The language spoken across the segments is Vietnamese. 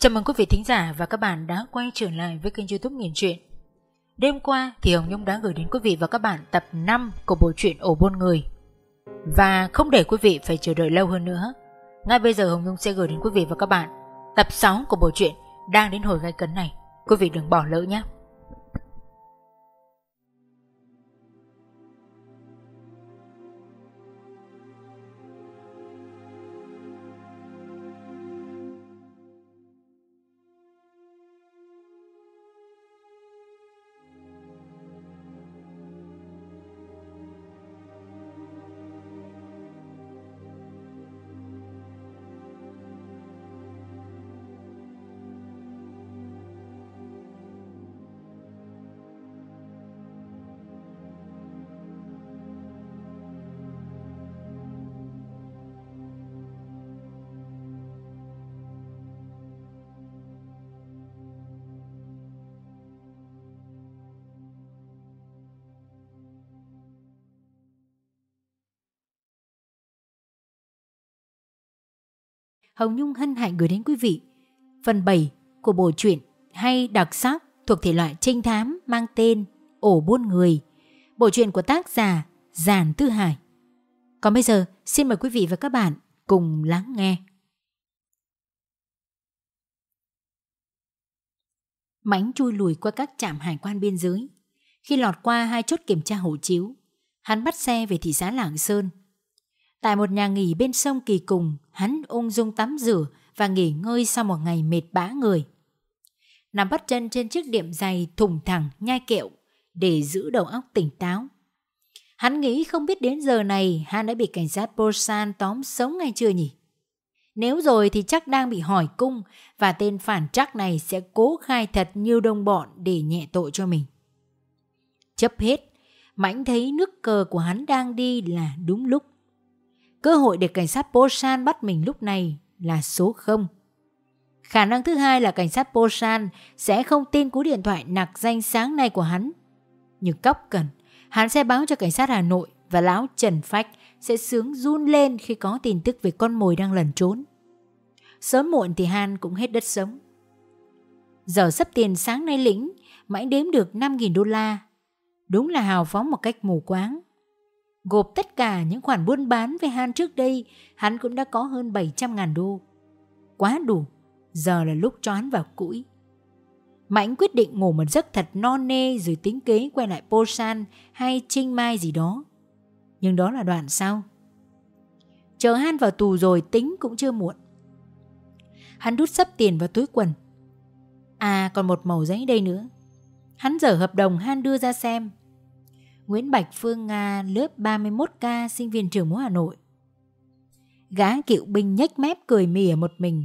Chào mừng quý vị thính giả và các bạn đã quay trở lại với kênh YouTube Nghiền Truyện. Đêm qua thì Hồng Nhung đã gửi đến quý vị và các bạn tập 5 của bộ truyện Ổ Buôn Người. Và không để quý vị phải chờ đợi lâu hơn nữa, ngay bây giờ Hồng Nhung sẽ gửi đến quý vị và các bạn tập 6 của bộ truyện đang đến hồi gay cấn này. Quý vị đừng bỏ lỡ nhé. Hồng Nhung hân hạnh gửi đến quý vị phần 7 của bộ truyện hay đặc sắc thuộc thể loại trinh thám mang tên Ổ Buôn Người, bộ truyện của tác giả Giản Tư Hải. Còn bây giờ xin mời quý vị và các bạn cùng lắng nghe. Mãnh chui lùi qua các trạm hải quan biên giới. Khi lọt qua 2 chốt kiểm tra hộ chiếu, hắn bắt xe về thị xã Lạng Sơn. Tại một nhà nghỉ bên sông Kỳ Cùng, hắn ung dung tắm rửa và nghỉ ngơi sau một ngày mệt bã người. Nằm bắt chân trên chiếc đệm dày thùng thẳng nhai kẹo để giữ đầu óc tỉnh táo. Hắn nghĩ không biết đến giờ này hắn đã bị cảnh sát Busan tóm sống ngay chưa nhỉ? Nếu rồi thì chắc đang bị hỏi cung và tên phản trắc này sẽ cố khai thật nhiều đồng bọn để nhẹ tội cho mình. Chấp hết, Mãnh thấy nước cờ của hắn đang đi là đúng lúc. Cơ hội để cảnh sát Busan bắt mình lúc này là số 0. Khả năng thứ hai là cảnh sát Busan sẽ không tin cú điện thoại nặc danh sáng nay của hắn. Nhưng cóc cần, hắn sẽ báo cho cảnh sát Hà Nội và lão Trần Phách sẽ sướng run lên khi có tin tức về con mồi đang lẩn trốn. Sớm muộn thì Han cũng hết đất sống. Giờ sắp tiền sáng nay lĩnh, Mãnh đếm được 5.000 đô la. Đúng là hào phóng một cách mù quáng. Gộp tất cả những khoản buôn bán với Han trước đây, hắn cũng đã có hơn 700.000 đô. Quá đủ, giờ là lúc cho hắn vào cũi. Mãnh quyết định ngủ một giấc thật non nê rồi tính kế quay lại Busan hay Chiang Mai gì đó. Nhưng đó là đoạn sau. Chờ Han vào tù rồi tính cũng chưa muộn. Hắn đút sắp tiền vào túi quần. À, còn một mẩu giấy đây nữa. Hắn dở hợp đồng Han đưa ra xem. Nguyễn Bạch Phương Nga, lớp 31K, sinh viên trường mẫu Hà Nội. Gã cựu binh nhếch mép cười mỉa một mình.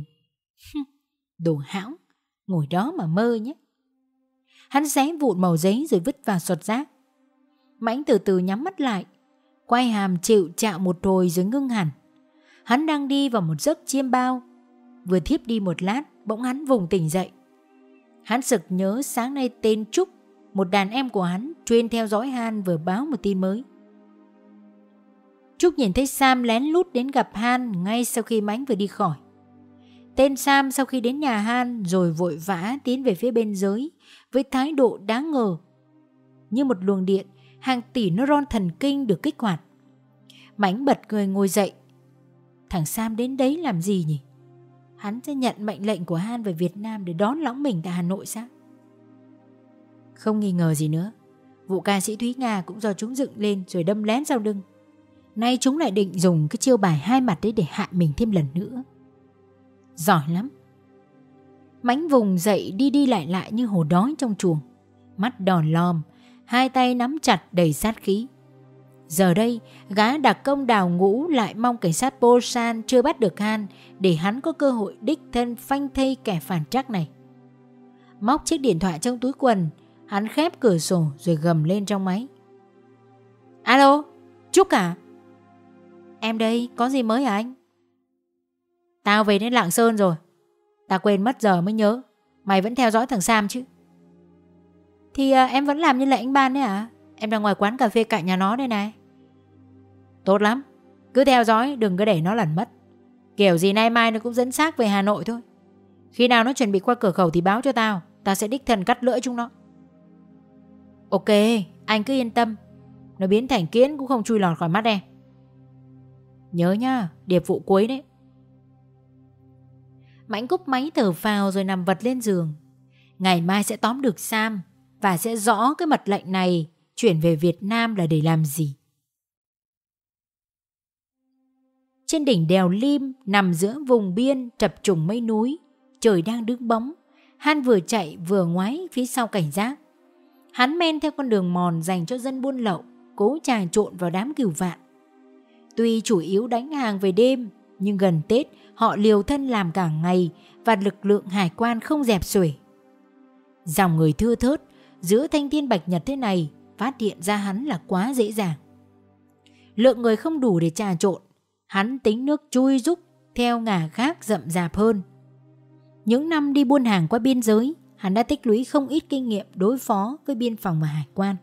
Đồ hão, ngồi đó mà mơ nhé. Hắn xé vụn mẩu giấy rồi vứt vào sọt rác. Mãnh từ từ nhắm mắt lại, quay hàm chịu chạo một hồi rồi ngưng hẳn. Hắn đang đi vào một giấc chiêm bao. Vừa thiếp đi một lát, bỗng hắn vùng tỉnh dậy. Hắn sực nhớ sáng nay tên Trúc, một đàn em của hắn chuyên theo dõi Han, vừa báo một tin mới. Trúc nhìn thấy Sam lén lút đến gặp Han ngay sau khi Mãnh vừa đi khỏi. Tên Sam sau khi đến nhà Han rồi vội vã tiến về phía bên dưới với thái độ đáng ngờ. Như một luồng điện, hàng tỷ neuron thần kinh được kích hoạt. Mãnh bật người ngồi dậy. Thằng Sam đến đấy làm gì nhỉ? Hắn sẽ nhận mệnh lệnh của Han về Việt Nam để đón lõng mình tại Hà Nội sao? Không nghi ngờ gì nữa, vụ ca sĩ Thúy Nga cũng do chúng dựng lên rồi đâm lén sau lưng. Nay chúng lại định dùng cái chiêu bài hai mặt đấy để hại mình thêm lần nữa. Giỏi lắm. Mãnh vùng dậy đi đi lại lại như hổ đói trong chuồng, mắt đòn lòm, hai tay nắm chặt đầy sát khí. Giờ đây gã đặc công đào ngũ lại mong cảnh sát Busan chưa bắt được Han để hắn có cơ hội đích thân phanh thây kẻ phản trắc này. Móc chiếc điện thoại trong túi quần, hắn khép cửa sổ rồi gầm lên trong máy. Alo, Trúc à? Em đây, có gì mới hả anh? Tao về đến Lạng Sơn rồi. Tao quên mất giờ mới nhớ. Mày vẫn theo dõi thằng Sam chứ? Thì em vẫn làm như lệnh anh ban đấy à? Em đang ngoài quán cà phê cạnh nhà nó đây này. Tốt lắm, cứ theo dõi, đừng có để nó lẩn mất. Kiểu gì nay mai nó cũng dẫn xác về Hà Nội thôi. Khi nào nó chuẩn bị qua cửa khẩu thì báo cho tao. Tao sẽ đích thân cắt lưỡi chúng nó. Ok, anh cứ yên tâm. Nó biến thành kiến cũng không chui lọt khỏi mắt em. Nhớ nhá, điệp vụ cuối đấy. Mãnh cúp máy thở phào rồi nằm vật lên giường. Ngày mai sẽ tóm được Sam và sẽ rõ cái mật lệnh này chuyển về Việt Nam là để làm gì. Trên đỉnh đèo Lim, nằm giữa vùng biên chập trùng mây núi, trời đang đứng bóng. Han vừa chạy vừa ngoái phía sau cảnh giác. Hắn men theo con đường mòn dành cho dân buôn lậu, cố trà trộn vào đám cừu vạn. Tuy chủ yếu đánh hàng về đêm, nhưng gần Tết họ liều thân làm cả ngày và lực lượng hải quan không dẹp xuể. Dòng người thưa thớt giữa thanh thiên bạch nhật thế này, phát hiện ra hắn là quá dễ dàng. Lượng người không đủ để trà trộn, hắn tính nước chui rúc theo ngả khác rậm rạp hơn. Những năm đi buôn hàng qua biên giới, hắn đã tích lũy không ít kinh nghiệm đối phó với biên phòng và hải quan.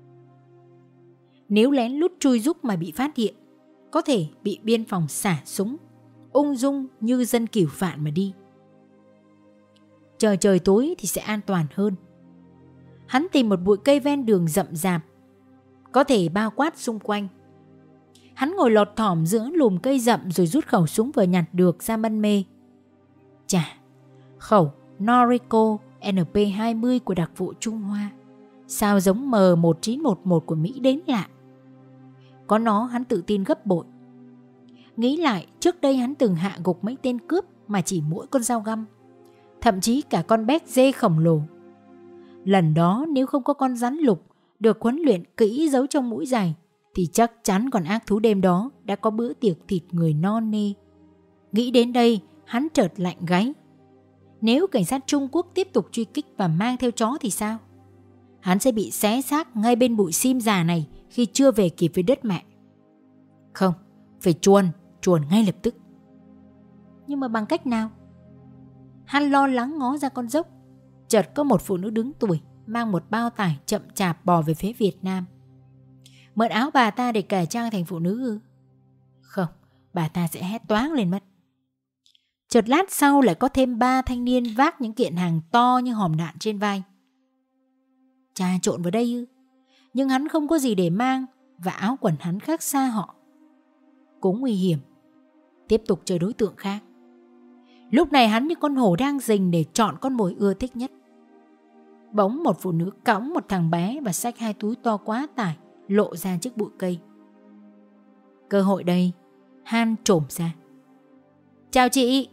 Nếu lén lút chui rúc mà bị phát hiện, có thể bị biên phòng xả súng, ung dung như dân cửu vạn mà đi. Chờ trời tối thì sẽ an toàn hơn. Hắn tìm một bụi cây ven đường rậm rạp, có thể bao quát xung quanh. Hắn ngồi lọt thỏm giữa lùm cây rậm rồi rút khẩu súng vừa nhặt được ra mân mê. Chà, khẩu Noriko NP20 của đặc vụ Trung Hoa, sao giống M1911 của Mỹ đến lạ. Có nó hắn tự tin gấp bội. Nghĩ lại, trước đây hắn từng hạ gục mấy tên cướp mà chỉ mỗi con dao găm, thậm chí cả con béc dê khổng lồ. Lần đó nếu không có con rắn lục được huấn luyện kỹ giấu trong mũi giày, thì chắc chắn con ác thú đêm đó đã có bữa tiệc thịt người non nê. Nghĩ đến đây, hắn chợt lạnh gáy. Nếu cảnh sát Trung Quốc tiếp tục truy kích và mang theo chó thì sao? Hắn sẽ bị xé xác ngay bên bụi sim già này khi chưa về kịp với đất mẹ. Không, phải chuồn ngay lập tức. Nhưng mà bằng cách nào? Hắn lo lắng ngó ra con dốc. Chợt có một phụ nữ đứng tuổi mang một bao tải chậm chạp bò về phía Việt Nam. Mượn áo bà ta để cải trang thành phụ nữ ư? Không, bà ta sẽ hét toáng lên mất. Chợt lát sau lại có thêm 3 thanh niên vác những kiện hàng to như hòm đạn trên vai. Trà trộn vào đây ư? Nhưng hắn không có gì để mang và áo quần hắn khác xa họ. Cũng nguy hiểm. Tiếp tục chờ đối tượng khác. Lúc này hắn như con hổ đang rình để chọn con mồi ưa thích nhất. Bỗng một phụ nữ cõng một thằng bé và xách 2 túi to quá tải lộ ra trước bụi cây. Cơ hội đây, Han trồm ra. Chào chị.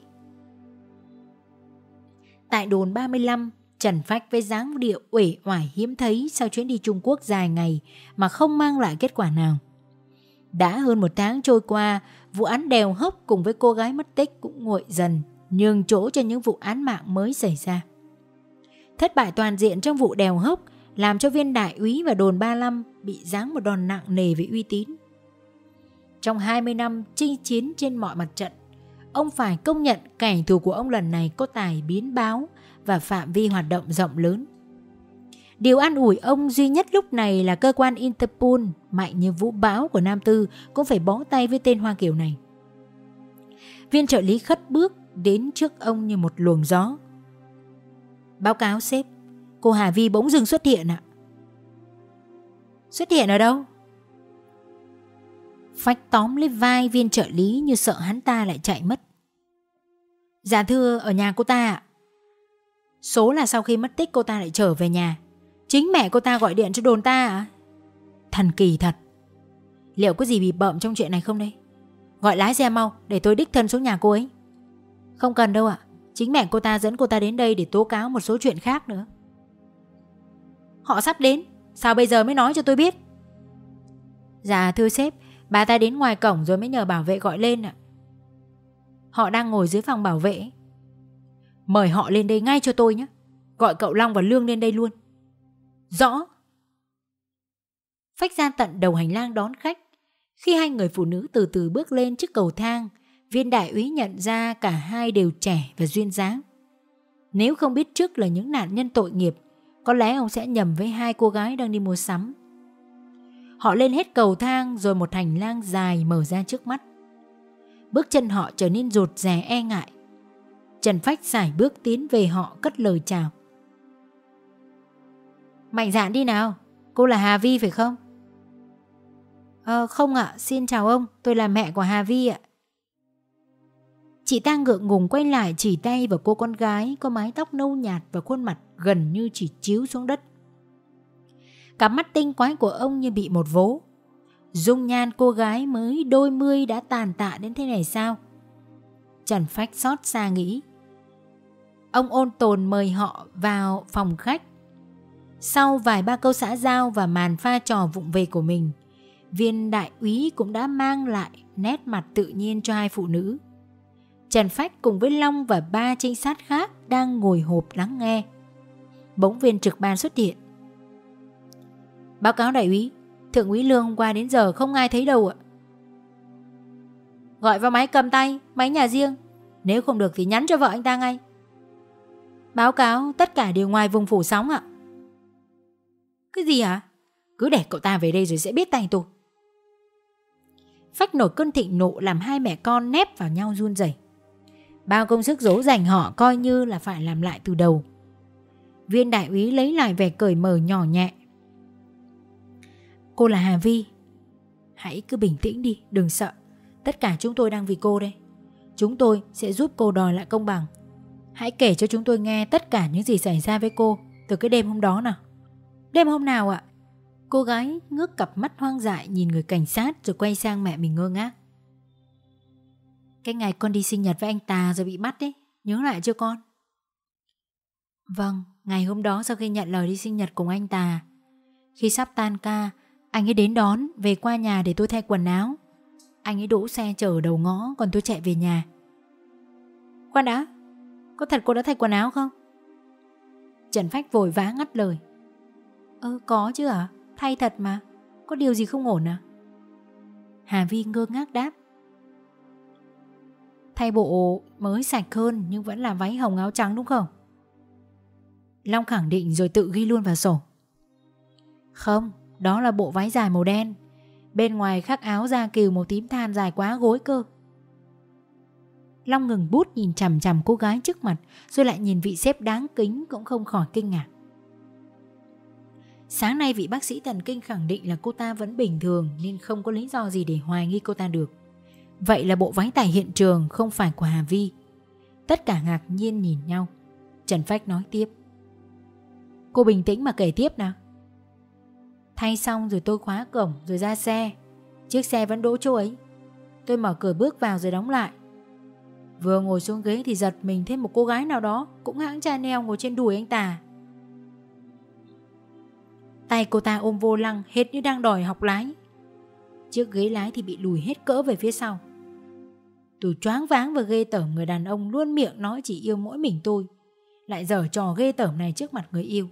Tại đồn 35, Trần Phách với dáng điệu uể oải hiếm thấy sau chuyến đi Trung Quốc dài ngày mà không mang lại kết quả nào. Đã hơn 1 tháng trôi qua, vụ án đèo hốc cùng với cô gái mất tích cũng nguội dần, nhường chỗ cho những vụ án mạng mới xảy ra. Thất bại toàn diện trong vụ đèo hốc làm cho viên đại úy và đồn 35 bị giáng một đòn nặng nề về uy tín. Trong 20 năm chinh chiến trên mọi mặt trận, ông phải công nhận kẻ thù của ông lần này có tài biến báo và phạm vi hoạt động rộng lớn. Điều an ủi ông duy nhất lúc này là cơ quan Interpol mạnh như vũ bão của Nam Tư cũng phải bó tay với tên Hoa Kiều này. Viên trợ lý khất bước đến trước ông như một luồng gió. Báo cáo sếp, cô Hà Vi bỗng dưng xuất hiện ạ. Xuất hiện ở đâu? Phách tóm lấy vai viên trợ lý như sợ hắn ta lại chạy mất. Dạ thưa, ở nhà cô ta ạ. Số là sau khi mất tích cô ta lại trở về nhà. Chính mẹ cô ta gọi điện cho đồn ta ạ. Thần kỳ thật. Liệu có gì bị bợm trong chuyện này không đây? Gọi lái xe mau để tôi đích thân xuống nhà cô ấy. Không cần đâu ạ. Chính mẹ cô ta dẫn cô ta đến đây để tố cáo một số chuyện khác nữa. Họ sắp đến, sao bây giờ mới nói cho tôi biết? Dạ thưa sếp, bà ta đến ngoài cổng rồi mới nhờ bảo vệ gọi lên ạ. Họ đang ngồi dưới phòng bảo vệ. Mời họ lên đây ngay cho tôi nhé. Gọi cậu Long và Lương lên đây luôn. Rõ. Phách ra tận đầu hành lang đón khách. Khi hai người phụ nữ từ từ bước lên chiếc cầu thang, viên đại úy nhận ra cả hai đều trẻ và duyên dáng. Nếu không biết trước là những nạn nhân tội nghiệp, có lẽ ông sẽ nhầm với 2 cô gái đang đi mua sắm. Họ lên hết cầu thang rồi một hành lang dài mở ra trước mắt. Bước chân họ trở nên rụt rè e ngại. Trần Phách sải bước tiến về họ cất lời chào. Mạnh dạn đi nào, cô là Hà Vi phải không? Không ạ, xin chào ông, tôi là mẹ của Hà Vi ạ. Chị ta ngượng ngùng quay lại chỉ tay vào cô con gái có mái tóc nâu nhạt và khuôn mặt gần như chỉ chiếu xuống đất. Cặp mắt tinh quái của ông như bị một vố. Dung nhan cô gái mới đôi mươi đã tàn tạ đến thế này sao? Trần Phách xót xa nghĩ. Ông ôn tồn mời họ vào phòng khách. Sau vài ba câu xã giao và màn pha trò vụng về của mình, viên đại úy cũng đã mang lại nét mặt tự nhiên cho hai phụ nữ. Trần Phách cùng với Long và 3 trinh sát khác đang ngồi hộp lắng nghe. Bỗng viên trực ban xuất hiện. Báo cáo đại úy, thượng úy Lương hôm qua đến giờ không ai thấy đâu ạ. Gọi vào máy cầm tay, máy nhà riêng. Nếu không được thì nhắn cho vợ anh ta ngay. Báo cáo tất cả đều ngoài vùng phủ sóng ạ. Cái gì hả? Cứ để cậu ta về đây rồi sẽ biết tay tôi. Phách nổi cơn thịnh nộ làm hai mẹ con nép vào nhau run rẩy. Bao công sức dỗ dành họ coi như là phải làm lại từ đầu. Viên đại úy lấy lại vẻ cởi mở nhỏ nhẹ. Cô là Hà Vi. Hãy cứ bình tĩnh đi, đừng sợ. Tất cả chúng tôi đang vì cô đây. Chúng tôi sẽ giúp cô đòi lại công bằng. Hãy kể cho chúng tôi nghe tất cả những gì xảy ra với cô từ cái đêm hôm đó nào. Đêm hôm nào ạ? Cô gái ngước cặp mắt hoang dại nhìn người cảnh sát rồi quay sang mẹ mình ngơ ngác. Cái ngày con đi sinh nhật với anh Tà rồi bị bắt đấy, nhớ lại chưa con? Vâng, ngày hôm đó sau khi nhận lời đi sinh nhật cùng anh Tà, khi sắp tan ca, anh ấy đến đón về qua nhà để tôi thay quần áo. Anh ấy đỗ xe chờ ở đầu ngõ, còn tôi chạy về nhà. Khoan đã, có thật cô đã thay quần áo không? Trần Phách vội vã ngắt lời. Có chứ ạ, thay thật mà. Có điều gì không ổn à? Hà Vi ngơ ngác đáp. Thay bộ mới sạch hơn nhưng vẫn là váy hồng áo trắng đúng không? Long khẳng định rồi tự ghi luôn vào sổ. Không, đó là bộ váy dài màu đen. Bên ngoài khắc áo da cừu màu tím than dài quá gối cơ. Long ngừng bút nhìn chằm chằm cô gái trước mặt, rồi lại nhìn vị sếp đáng kính cũng không khỏi kinh ngạc. Sáng nay vị bác sĩ thần kinh khẳng định là cô ta vẫn bình thường nên không có lý do gì để hoài nghi cô ta được. Vậy là bộ váy tại hiện trường không phải của Hà Vi. Tất cả ngạc nhiên nhìn nhau. Trần Phách nói tiếp. Cô bình tĩnh mà kể tiếp nào. Thay xong rồi tôi khóa cổng rồi ra xe. Chiếc xe vẫn đỗ chỗ ấy. Tôi mở cửa bước vào rồi đóng lại. Vừa ngồi xuống ghế thì giật mình thêm một cô gái nào đó cũng hãng Chanel ngồi trên đùi anh Tà. Tay cô ta ôm vô lăng hết như đang đòi học lái. Chiếc ghế lái thì bị lùi hết cỡ về phía sau. Tôi choáng váng và ghê tởm người đàn ông luôn miệng nói chỉ yêu mỗi mình tôi, lại giở trò ghê tởm này trước mặt người yêu.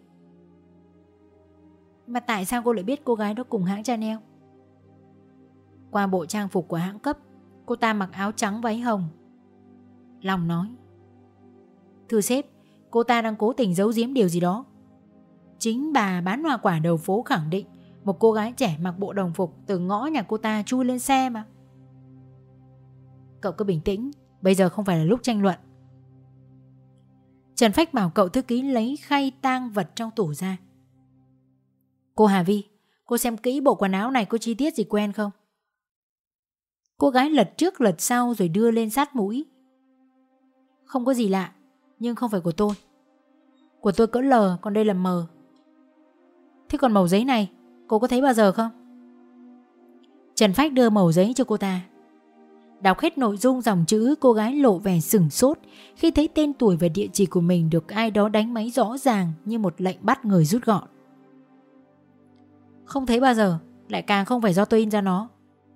Mà tại sao cô lại biết cô gái đó cùng hãng Chanel? Qua bộ trang phục của hãng cấp, cô ta mặc áo trắng váy hồng. Long nói. Thưa sếp, cô ta đang cố tình giấu giếm điều gì đó. Chính bà bán hoa quả đầu phố khẳng định một cô gái trẻ mặc bộ đồng phục từ ngõ nhà cô ta chui lên xe mà. Cậu cứ bình tĩnh, bây giờ không phải là lúc tranh luận. Trần Phách bảo cậu thư ký lấy khay tang vật trong tủ ra. Cô Hà Vi, cô xem kỹ bộ quần áo này có chi tiết gì quen không? Cô gái lật trước lật sau rồi đưa lên sát mũi. Không có gì lạ, nhưng không phải của tôi. Của tôi cỡ L, còn đây là M. Thế còn mẩu giấy này, cô có thấy bao giờ không? Trần Phách đưa mẩu giấy cho cô ta. Đọc hết nội dung dòng chữ, cô gái lộ vẻ sửng sốt khi thấy tên tuổi và địa chỉ của mình được ai đó đánh máy rõ ràng như một lệnh bắt người rút gọn. Không thấy bao giờ, lại càng không phải do tôi in ra nó.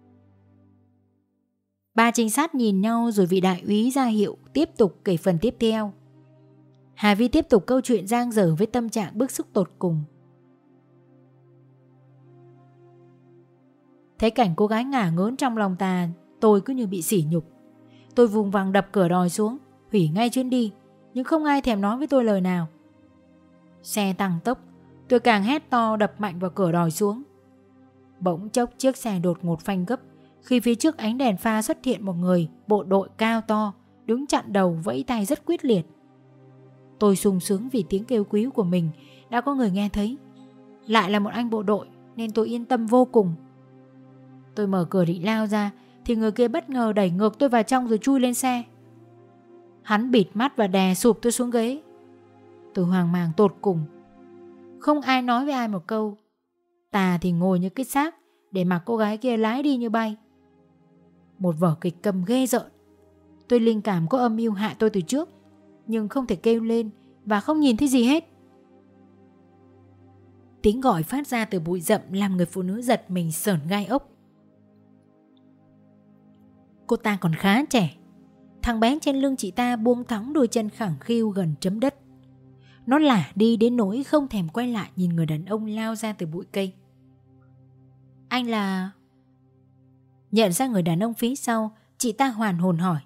Ba trinh sát nhìn nhau rồi vị đại úy ra hiệu tiếp tục kể phần tiếp theo. Hà Vi tiếp tục câu chuyện dang dở với tâm trạng bức xúc tột cùng. Thấy cảnh cô gái ngả ngớn trong lòng ta, tôi cứ như bị sỉ nhục. Tôi vùng vằng đập cửa đòi xuống, hủy ngay chuyến đi, nhưng không ai thèm nói với tôi lời nào. Xe tăng tốc, tôi càng hét to đập mạnh vào cửa đòi xuống. Bỗng chốc chiếc xe đột ngột phanh gấp khi phía trước ánh đèn pha xuất hiện một người bộ đội cao to, đứng chặn đầu vẫy tay rất quyết liệt. Tôi sung sướng vì tiếng kêu cứu của mình đã có người nghe thấy. Lại là một anh bộ đội nên tôi yên tâm vô cùng. Tôi mở cửa định lao ra thì người kia bất ngờ đẩy ngược tôi vào trong rồi chui lên xe. Hắn bịt mắt và đè sụp tôi xuống ghế. Tôi hoang mang tột cùng. Không ai nói với ai một câu. Ta thì ngồi như cái xác để mặc cô gái kia lái đi như bay. Một vở kịch cầm ghê rợn. Tôi linh cảm có âm mưu hại tôi từ trước, nhưng không thể kêu lên và không nhìn thấy gì hết. Tiếng gọi phát ra từ bụi rậm làm người phụ nữ giật mình sởn gai ốc. Cô ta còn khá trẻ. Thằng bé trên lưng chị ta buông thõng đôi chân khẳng khiu gần chấm đất. Nó lả đi đến nỗi không thèm quay lại nhìn người đàn ông lao ra từ bụi cây. Anh là... Nhận ra người đàn ông phía sau, chị ta hoàn hồn hỏi.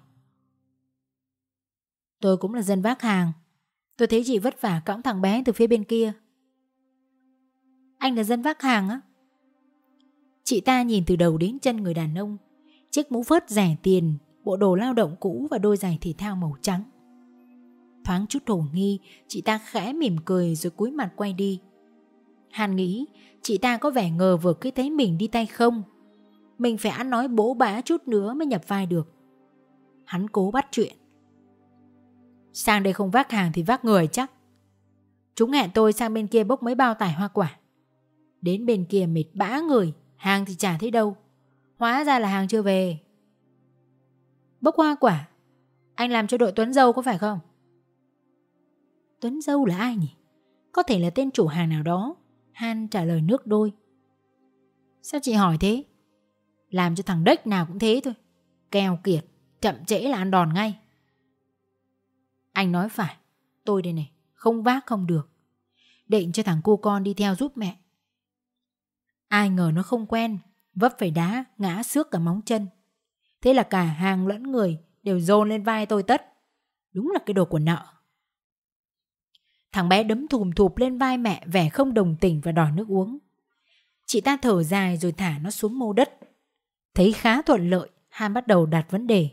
Tôi cũng là dân vác hàng. Tôi thấy chị vất vả cõng thằng bé từ phía bên kia. Anh là dân vác hàng á? Chị ta nhìn từ đầu đến chân người đàn ông. Chiếc mũ phớt rẻ tiền, bộ đồ lao động cũ và đôi giày thể thao màu trắng. Thoáng chút hồ nghi, chị ta khẽ mỉm cười rồi cúi mặt quay đi. Hàn nghĩ chị ta có vẻ ngờ vực khi thấy mình đi tay không. Mình phải ăn nói bố bá chút nữa mới nhập vai được. Hắn cố bắt chuyện. Sang đây không vác hàng thì vác người chắc. Chúng hẹn tôi sang bên kia bốc mấy bao tải hoa quả. Đến bên kia mệt bã người, hàng thì chả thấy đâu. Hóa ra là hàng chưa về. Bốc hoa quả? Anh làm cho đội Tuấn Dâu có phải không? Tuấn Dâu là ai nhỉ? Có thể là tên chủ hàng nào đó. Han trả lời nước đôi. Sao chị hỏi thế? Làm cho thằng đếch nào cũng thế thôi. Keo kiệt, chậm trễ là ăn đòn ngay. Anh nói phải. Tôi đây này, không vác không được. Định cho thằng cu con đi theo giúp mẹ. Ai ngờ nó không quen, vấp phải đá, ngã xước cả móng chân. Thế là cả hàng lẫn người đều dồn lên vai tôi tất. Đúng là cái đồ của nợ. Thằng bé đấm thùm thụp lên vai mẹ, vẻ không đồng tình và đòi nước uống. Chị ta thở dài rồi thả nó xuống mô đất. Thấy khá thuận lợi, Han bắt đầu đặt vấn đề.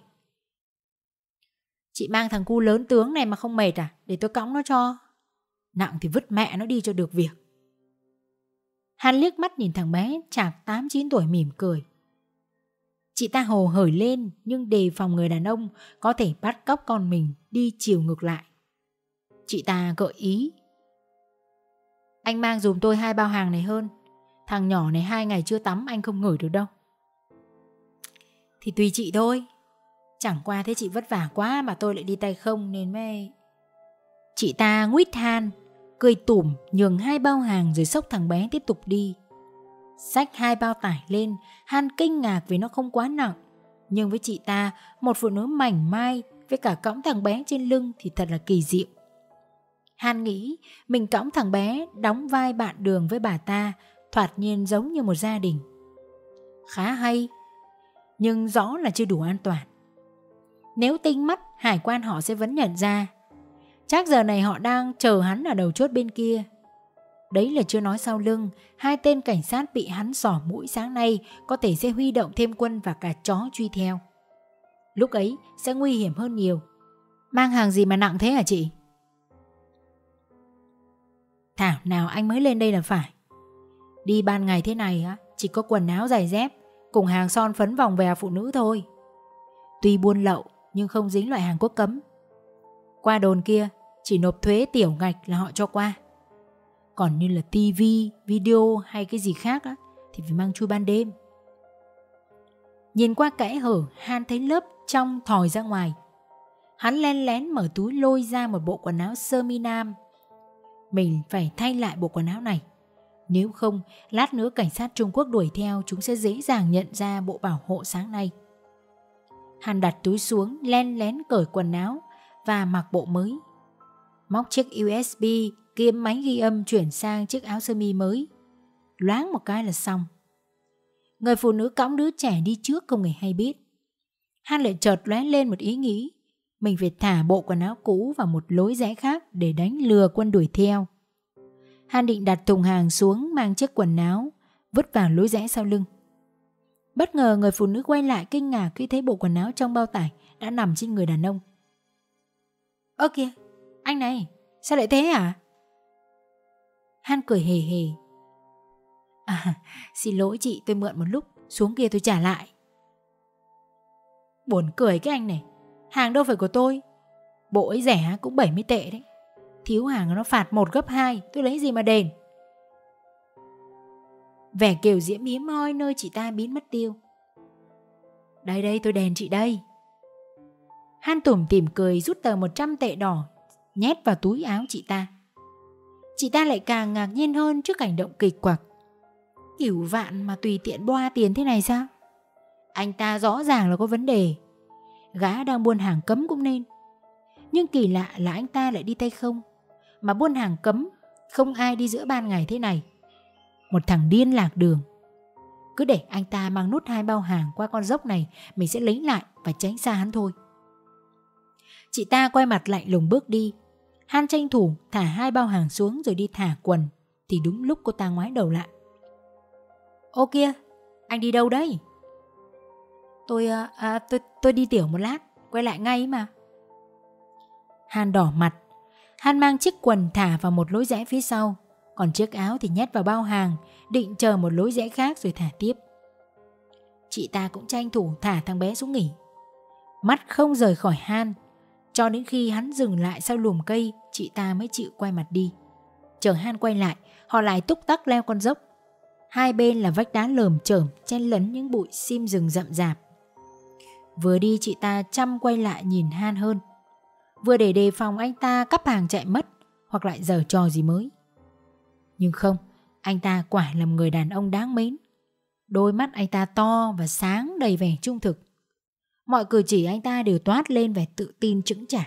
Chị mang thằng cu lớn tướng này mà không mệt à? Để tôi cõng nó cho. Nặng thì vứt mẹ nó đi cho được việc. Han liếc mắt nhìn thằng bé chạc 8-9 tuổi mỉm cười. Chị ta hồ hởi lên nhưng đề phòng người đàn ông có thể bắt cóc con mình đi chiều ngược lại. Chị ta gợi ý. Anh mang dùm tôi 2 bao hàng này hơn. Thằng nhỏ này 2 ngày chưa tắm anh không ngửi được đâu. Thì tùy chị thôi. Chẳng qua thế chị vất vả quá mà tôi lại đi tay không nên mới... Chị ta nguýt Han, cười tủm nhường 2 bao hàng rồi xốc thằng bé tiếp tục đi. Xách 2 bao tải lên, Han kinh ngạc vì nó không quá nặng. Nhưng với chị ta, một phụ nữ mảnh mai với cả cõng thằng bé trên lưng thì thật là kỳ diệu. Han nghĩ mình cõng thằng bé đóng vai bạn đường với bà ta, thoạt nhiên giống như một gia đình. Khá hay, nhưng rõ là chưa đủ an toàn. Nếu tinh mắt, hải quan họ sẽ vẫn nhận ra. Chắc giờ này họ đang chờ hắn ở đầu chốt bên kia. Đấy là chưa nói sau lưng, 2 tên cảnh sát bị hắn xỏ mũi sáng nay có thể sẽ huy động thêm quân và cả chó truy theo. Lúc ấy sẽ nguy hiểm hơn nhiều. Mang hàng gì mà nặng thế hả chị? Thảo nào anh mới lên đây là phải. Đi ban ngày thế này á, chỉ có quần áo giày dép cùng hàng son phấn vòng về phụ nữ thôi. Tuy buôn lậu nhưng không dính loại hàng quốc cấm. Qua đồn kia chỉ nộp thuế tiểu ngạch là họ cho qua. Còn như là tivi, video hay cái gì khác á, thì phải mang chui ban đêm. Nhìn qua kẽ hở, Han thấy lớp trong thòi ra ngoài. Hắn len lén mở túi lôi ra một bộ quần áo sơ mi nam. Mình phải thay lại bộ quần áo này. Nếu không, lát nữa cảnh sát Trung Quốc đuổi theo, chúng sẽ dễ dàng nhận ra bộ bảo hộ sáng nay. Han đặt túi xuống, len lén cởi quần áo và mặc bộ mới. Móc chiếc USB kiêm máy ghi âm chuyển sang chiếc áo sơ mi mới. Loáng một cái là xong. Người phụ nữ cõng đứa trẻ đi trước không người hay biết. Han lại chợt lóe lên một ý nghĩ. Mình phải thả bộ quần áo cũ vào một lối rẽ khác để đánh lừa quân đuổi theo. Han định đặt thùng hàng xuống, mang chiếc quần áo vứt vào lối rẽ sau lưng. Bất ngờ người phụ nữ quay lại kinh ngạc khi thấy bộ quần áo trong bao tải đã nằm trên người đàn ông. Ơ kìa, anh này, sao lại thế hả? Han cười hề hề. Xin lỗi chị, tôi mượn một lúc, xuống kia tôi trả lại. Buồn cười cái anh này, hàng đâu phải của tôi. Bộ ấy rẻ cũng 70 tệ đấy. Thiếu hàng nó phạt 1 gấp 2, tôi lấy gì mà đền. Vẻ kiều diễm hiếm hoi nơi chị ta biến mất tiêu. Đây đây, tôi đền chị đây. Han tủm tỉm cười rút tờ 100 tệ đỏ nhét vào túi áo chị ta. Chị ta lại càng ngạc nhiên hơn trước hành động kịch quặc. Cửu vạn mà tùy tiện boa tiền thế này sao? Anh ta rõ ràng là có vấn đề. Gã đang buôn hàng cấm cũng nên. Nhưng kỳ lạ là anh ta lại đi tay không. Mà buôn hàng cấm không ai đi giữa ban ngày thế này. Một thằng điên lạc đường. Cứ để anh ta mang nút 2 bao hàng qua con dốc này, mình sẽ lấy lại và tránh xa hắn thôi. Chị ta quay mặt lạnh lùng bước đi. Han tranh thủ thả 2 bao hàng xuống rồi đi thả quần. Thì đúng lúc cô ta ngoái đầu lại. Ô kia, anh đi đâu đấy? Tôi đi tiểu một lát, quay lại ngay mà. Han đỏ mặt. Han mang chiếc quần thả vào một lối rẽ phía sau, còn chiếc áo thì nhét vào bao hàng, định chờ một lối rẽ khác rồi thả tiếp. Chị ta cũng tranh thủ thả thằng bé xuống nghỉ. Mắt không rời khỏi Han, cho đến khi hắn dừng lại sau lùm cây, chị ta mới chịu quay mặt đi. Chờ Han quay lại, họ lại túc tắc leo con dốc. Hai bên là vách đá lởm chởm chen lấn những bụi sim rừng rậm rạp. Vừa đi chị ta chăm quay lại nhìn Han hơn, vừa để đề phòng anh ta cắp hàng chạy mất hoặc lại giở trò gì mới. Nhưng không, anh ta quả là một người đàn ông đáng mến. Đôi mắt anh ta to và sáng đầy vẻ trung thực. Mọi cử chỉ anh ta đều toát lên vẻ tự tin chững chạc.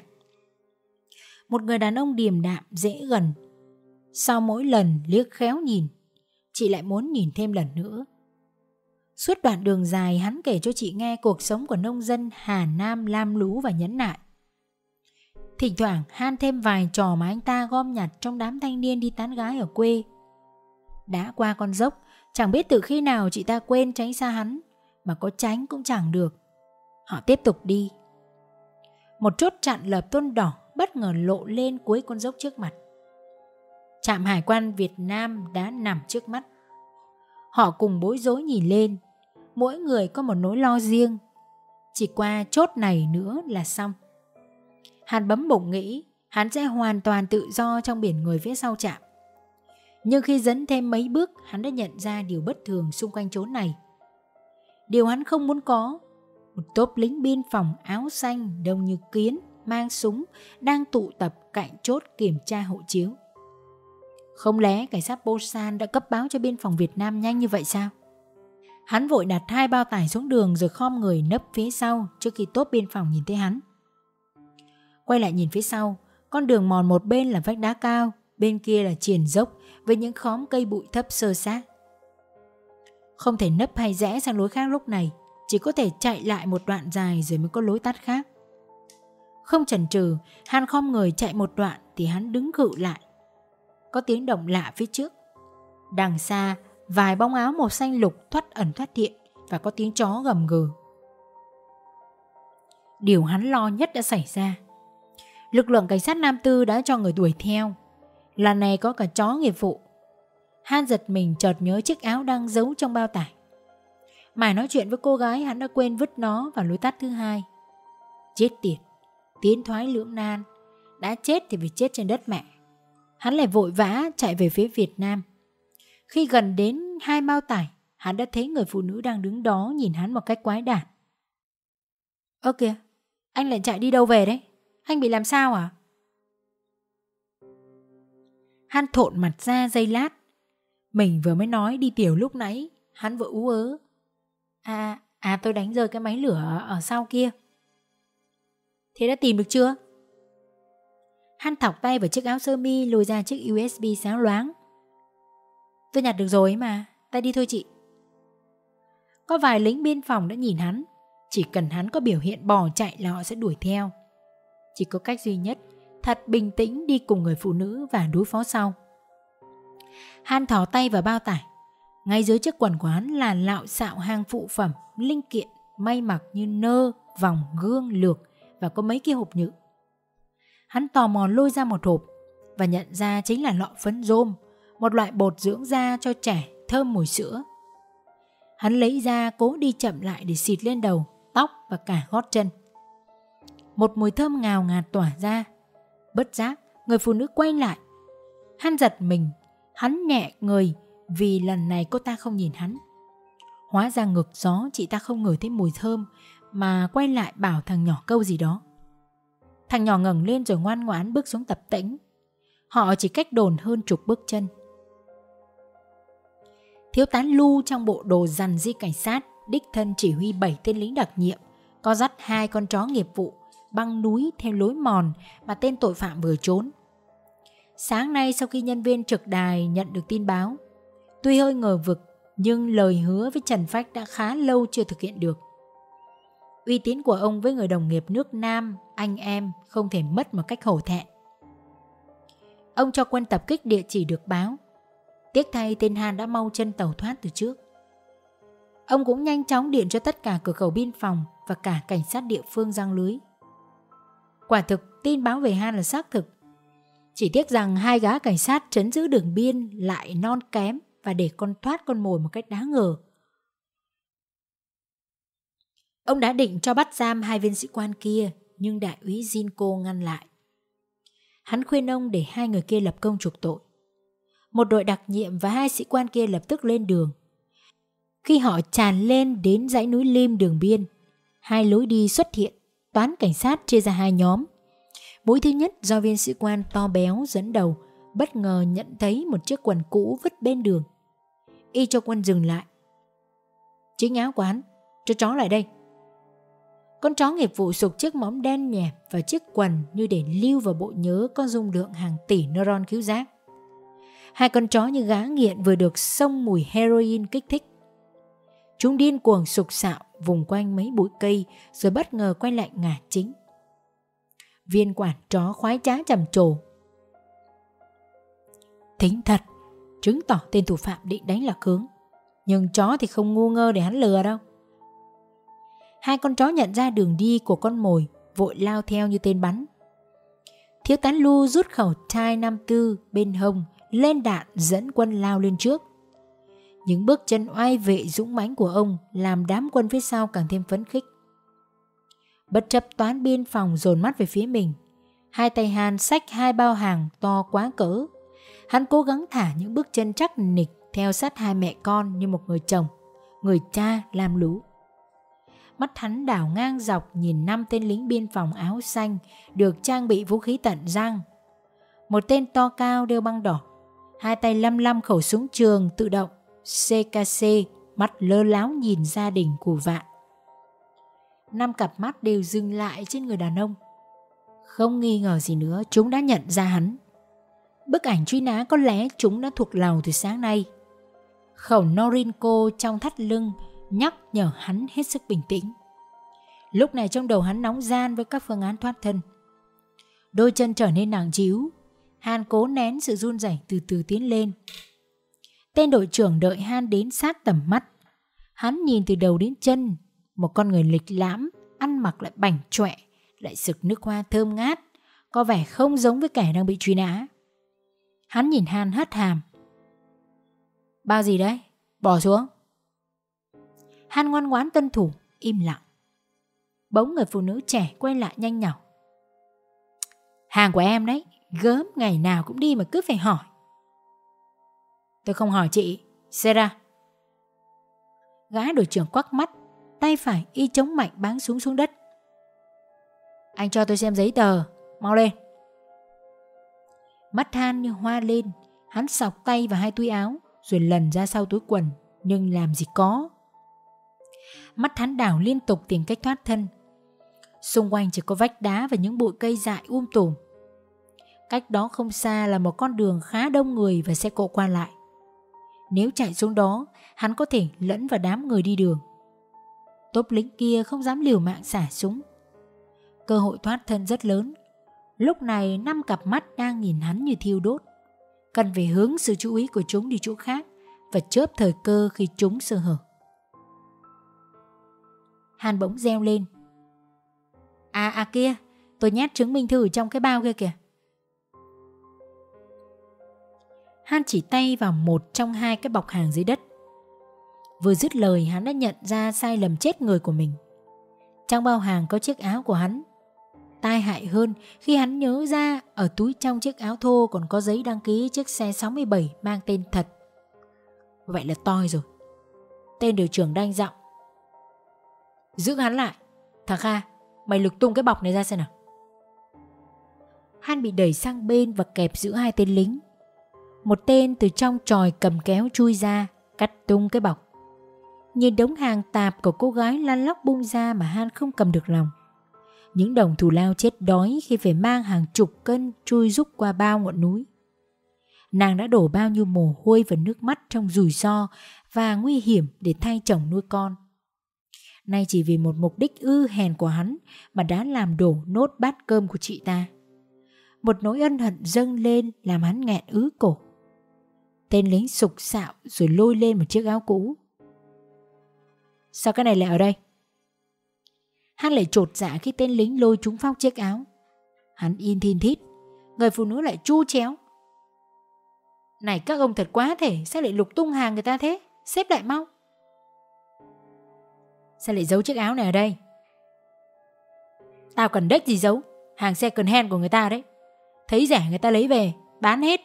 Một người đàn ông điềm đạm, dễ gần. Sau mỗi lần liếc khéo nhìn, chị lại muốn nhìn thêm lần nữa. Suốt đoạn đường dài hắn kể cho chị nghe cuộc sống của nông dân Hà Nam lam lũ và nhẫn nại. Thỉnh thoảng Han thêm vài trò mà anh ta gom nhặt trong đám thanh niên đi tán gái ở quê. Đã qua con dốc, chẳng biết từ khi nào chị ta quên tránh xa hắn, mà có tránh cũng chẳng được. Họ tiếp tục đi. Một chốt chặn lợp tôn đỏ bất ngờ lộ lên cuối con dốc trước mặt. Trạm hải quan Việt Nam đã nằm trước mắt. Họ cùng bối rối nhìn lên. Mỗi người có một nỗi lo riêng. Chỉ qua chốt này nữa là xong. Hắn bấm bụng nghĩ hắn sẽ hoàn toàn tự do trong biển người phía sau trạm. Nhưng khi dẫn thêm mấy bước, hắn đã nhận ra điều bất thường xung quanh chốn này. Điều hắn không muốn có, một tốp lính biên phòng áo xanh đông như kiến, mang súng, đang tụ tập cạnh chốt kiểm tra hộ chiếu. Không lẽ cảnh sát Busan đã cấp báo cho biên phòng Việt Nam nhanh như vậy sao? Hắn vội đặt 2 bao tải xuống đường rồi khom người nấp phía sau trước khi tốp biên phòng nhìn thấy hắn. Quay lại nhìn phía sau, con đường mòn một bên là vách đá cao, bên kia là triền dốc với những khóm cây bụi thấp xơ xác. Không thể nấp hay rẽ sang lối khác lúc này, chỉ có thể chạy lại một đoạn dài rồi mới có lối tắt khác. Không chần chừ, hắn khom người chạy một đoạn thì hắn đứng khựu lại. Có tiếng động lạ phía trước. Đằng xa, vài bóng áo màu xanh lục thoắt ẩn thoát hiện và có tiếng chó gầm gừ. Điều hắn lo nhất đã xảy ra. Lực lượng cảnh sát Nam Tư đã cho người đuổi theo. Lần này có cả chó nghiệp vụ. Han giật mình chợt nhớ chiếc áo đang giấu trong bao tải. Mải nói chuyện với cô gái, hắn đã quên vứt nó vào lối tắt thứ hai. Chết tiệt, tiến thoái lưỡng nan. Đã chết thì phải chết trên đất mẹ. Hắn lại vội vã chạy về phía Việt Nam. Khi gần đến 2 bao tải, hắn đã thấy người phụ nữ đang đứng đó nhìn hắn một cách quái đản. Ơ kìa, anh lại chạy đi đâu về đấy? Anh bị làm sao à? Han thộn mặt ra giây lát. Mình vừa mới nói đi tiểu lúc nãy. Hắn vội ú ớ. Tôi đánh rơi cái máy lửa ở sau kia. Thế đã tìm được chưa? Han thọc tay vào chiếc áo sơ mi, lôi ra chiếc USB sáng loáng. Tôi nhặt được rồi mà, tay đi thôi chị. Có vài lính biên phòng đã nhìn hắn. Chỉ cần hắn có biểu hiện bỏ chạy là họ sẽ đuổi theo. Chỉ có cách duy nhất, thật bình tĩnh đi cùng người phụ nữ và đối phó sau. Han thò tay vào bao tải. Ngay dưới chiếc quần của hắn là lạo xạo hàng phụ phẩm, linh kiện, may mặc như nơ, vòng, gương, lược và có mấy cái hộp nhựa. Hắn tò mò lôi ra một hộp và nhận ra chính là lọ phấn rôm, một loại bột dưỡng da cho trẻ thơm mùi sữa. Hắn lấy ra cố đi chậm lại để xịt lên đầu, tóc và cả gót chân. Một mùi thơm ngào ngạt tỏa ra. Bất giác, người phụ nữ quay lại. Hắn giật mình, hắn nhẹ người vì lần này cô ta không nhìn hắn. Hóa ra ngược gió chị ta không ngửi thấy mùi thơm mà quay lại bảo thằng nhỏ câu gì đó. Thằng nhỏ ngẩng lên rồi ngoan ngoãn bước xuống tập tễnh. Họ chỉ cách đồn hơn chục bước chân. Thiếu tá Lu trong bộ đồ rằn ri cảnh sát, đích thân chỉ huy 7 tên lính đặc nhiệm, có dắt 2 con chó nghiệp vụ băng núi theo lối mòn mà tên tội phạm vừa trốn. Sáng nay sau khi nhân viên trực đài nhận được tin báo, tuy hơi ngờ vực nhưng lời hứa với Trần Phách đã khá lâu chưa thực hiện được. Uy tín của ông với người đồng nghiệp nước Nam, anh em không thể mất một cách hổ thẹn. Ông cho quân tập kích địa chỉ được báo. Tiếc thay tên Han đã mau chân tẩu thoát từ trước. Ông cũng nhanh chóng điện cho tất cả cửa khẩu biên phòng và cả cảnh sát địa phương giăng lưới. Quả thực tin báo về Han là xác thực. Chỉ tiếc rằng 2 gã cảnh sát trấn giữ đường biên lại non kém và để thoát con mồi một cách đáng ngờ. Ông đã định cho bắt giam 2 viên sĩ quan kia, nhưng đại úy Jinko ngăn lại. Hắn khuyên ông để 2 người kia lập công chuộc tội. Một đội đặc nhiệm và 2 sĩ quan kia lập tức lên đường. Khi họ tràn lên đến dãy núi Lim đường biên, 2 lối đi xuất hiện, toán cảnh sát chia ra 2 nhóm. Mũi thứ nhất do viên sĩ quan to béo dẫn đầu bất ngờ nhận thấy một chiếc quần cũ vứt bên đường. Y cho quân dừng lại. Chính áo của hắn, cho chó lại đây. Con chó nghiệp vụ sục chiếc móng đen nhẹp vào chiếc quần như để lưu vào bộ nhớ có dung lượng hàng tỷ neuron khứu giác. 2 con chó như gã nghiện vừa được xông mùi heroin kích thích. Chúng điên cuồng sục sạo vùng quanh mấy bụi cây rồi bất ngờ quay lại ngả chính. Viên quản chó khoái trá trầm trồ. Thính thật, chứng tỏ tên thủ phạm định đánh lạc hướng. Nhưng chó thì không ngu ngơ để hắn lừa đâu. 2 con chó nhận ra đường đi của con mồi, vội lao theo như tên bắn. Thiếu tá Lu rút khẩu Thai 54 bên hông, lên đạn dẫn quân lao lên trước. Những bước chân oai vệ dũng mãnh của ông làm đám quân phía sau càng thêm phấn khích. Bất chấp toán biên phòng dồn mắt về phía mình, 2 tay Han xách 2 bao hàng to quá cỡ. Hắn cố gắng thả những bước chân chắc nịch theo sát 2 mẹ con như một người chồng, người cha làm lũ. Mắt hắn đảo ngang dọc nhìn 5 tên lính biên phòng áo xanh được trang bị vũ khí tận răng. Một tên to cao đeo băng đỏ, 2 tay lăm khẩu súng trường tự động CKC, mắt lơ láo nhìn gia đình cù vạn. 5 cặp mắt đều dừng lại trên người đàn ông. Không nghi ngờ gì nữa, chúng đã nhận ra hắn. Bức ảnh truy nã có lẽ chúng đã thuộc lòng từ sáng nay. Khẩu Norinco trong thắt lưng nhắc nhở hắn hết sức bình tĩnh. Lúc này trong đầu hắn nóng gian với các phương án thoát thân. Đôi chân trở nên nặng trĩu. Han cố nén sự run rẩy từ từ tiến lên. Tên đội trưởng đợi Han đến sát tầm mắt. Hắn nhìn từ đầu đến chân, một con người lịch lãm, ăn mặc lại bảnh chọe, lại sực nước hoa thơm ngát, có vẻ không giống với kẻ đang bị truy nã. Hắn nhìn Han hất hàm. Bao gì đấy? Bỏ xuống. Han ngoan ngoãn tuân thủ, im lặng. Bỗng người phụ nữ trẻ quay lại nhanh nhảu. Hàng của em đấy, gớm ngày nào cũng đi mà cứ phải hỏi. Tôi không hỏi chị, xe ra. Gã đội trưởng quắc mắt, tay phải y chống mạnh báng súng xuống đất. Anh cho tôi xem giấy tờ, mau lên. Mắt Han như hoa lên, hắn xọc tay vào 2 túi áo rồi lần ra sau túi quần, nhưng làm gì có. Mắt hắn đảo liên tục tìm cách thoát thân. Xung quanh chỉ có vách đá và những bụi cây dại tùm. Cách đó không xa là một con đường khá đông người và xe cộ qua lại. Nếu chạy xuống đó, hắn có thể lẫn vào đám người đi đường. Tốp lính kia không dám liều mạng xả súng. Cơ hội thoát thân rất lớn. Lúc này 5 cặp mắt đang nhìn hắn như thiêu đốt. Cần phải hướng sự chú ý của chúng đi chỗ khác và chớp thời cơ khi chúng sơ hở. Han bỗng reo lên. À kia, Tôi nhét chứng minh thư trong cái bao kia kìa. Han chỉ tay vào một trong hai cái bọc hàng dưới đất. Vừa dứt lời hắn đã nhận ra sai lầm chết người của mình. Trong bao hàng có chiếc áo của hắn. Tai hại hơn khi hắn nhớ ra ở túi trong chiếc áo thô còn có giấy đăng ký chiếc xe 67 mang tên thật. Vậy là toi rồi. Tên đội trưởng đanh giọng: giữ hắn lại. Thằng Kha, mày lục tung cái bọc này ra xem nào. Han bị đẩy sang bên và kẹp giữa hai tên lính. Một tên từ trong chòi cầm kéo chui ra, cắt tung cái bọc. Nhìn đống hàng tạp của cô gái lăn lóc bung ra mà Han không cầm được lòng. Những đồng thù lao chết đói khi phải mang hàng chục cân chui rúc qua bao ngọn núi. Nàng đã đổ bao nhiêu mồ hôi và nước mắt trong rủi ro và nguy hiểm để thay chồng nuôi con. Nay chỉ vì một mục đích hèn của hắn mà đã làm đổ nốt bát cơm của chị ta. Một nỗi ân hận dâng lên làm hắn nghẹn cổ. Tên lính sục sạo rồi lôi lên một chiếc áo cũ. Sao cái này lại ở đây? Han lại chột dạ khi tên lính lôi trúng phóc chiếc áo. Hắn in thin thít. Người phụ nữ lại chu chéo: này các ông thật quá thể, sao lại lục tung hàng người ta thế? Xếp lại mau. Sao lại giấu chiếc áo này ở đây? Tao cần đếch gì giấu. Hàng second hand của người ta đấy. Thấy rẻ người ta lấy về, bán hết.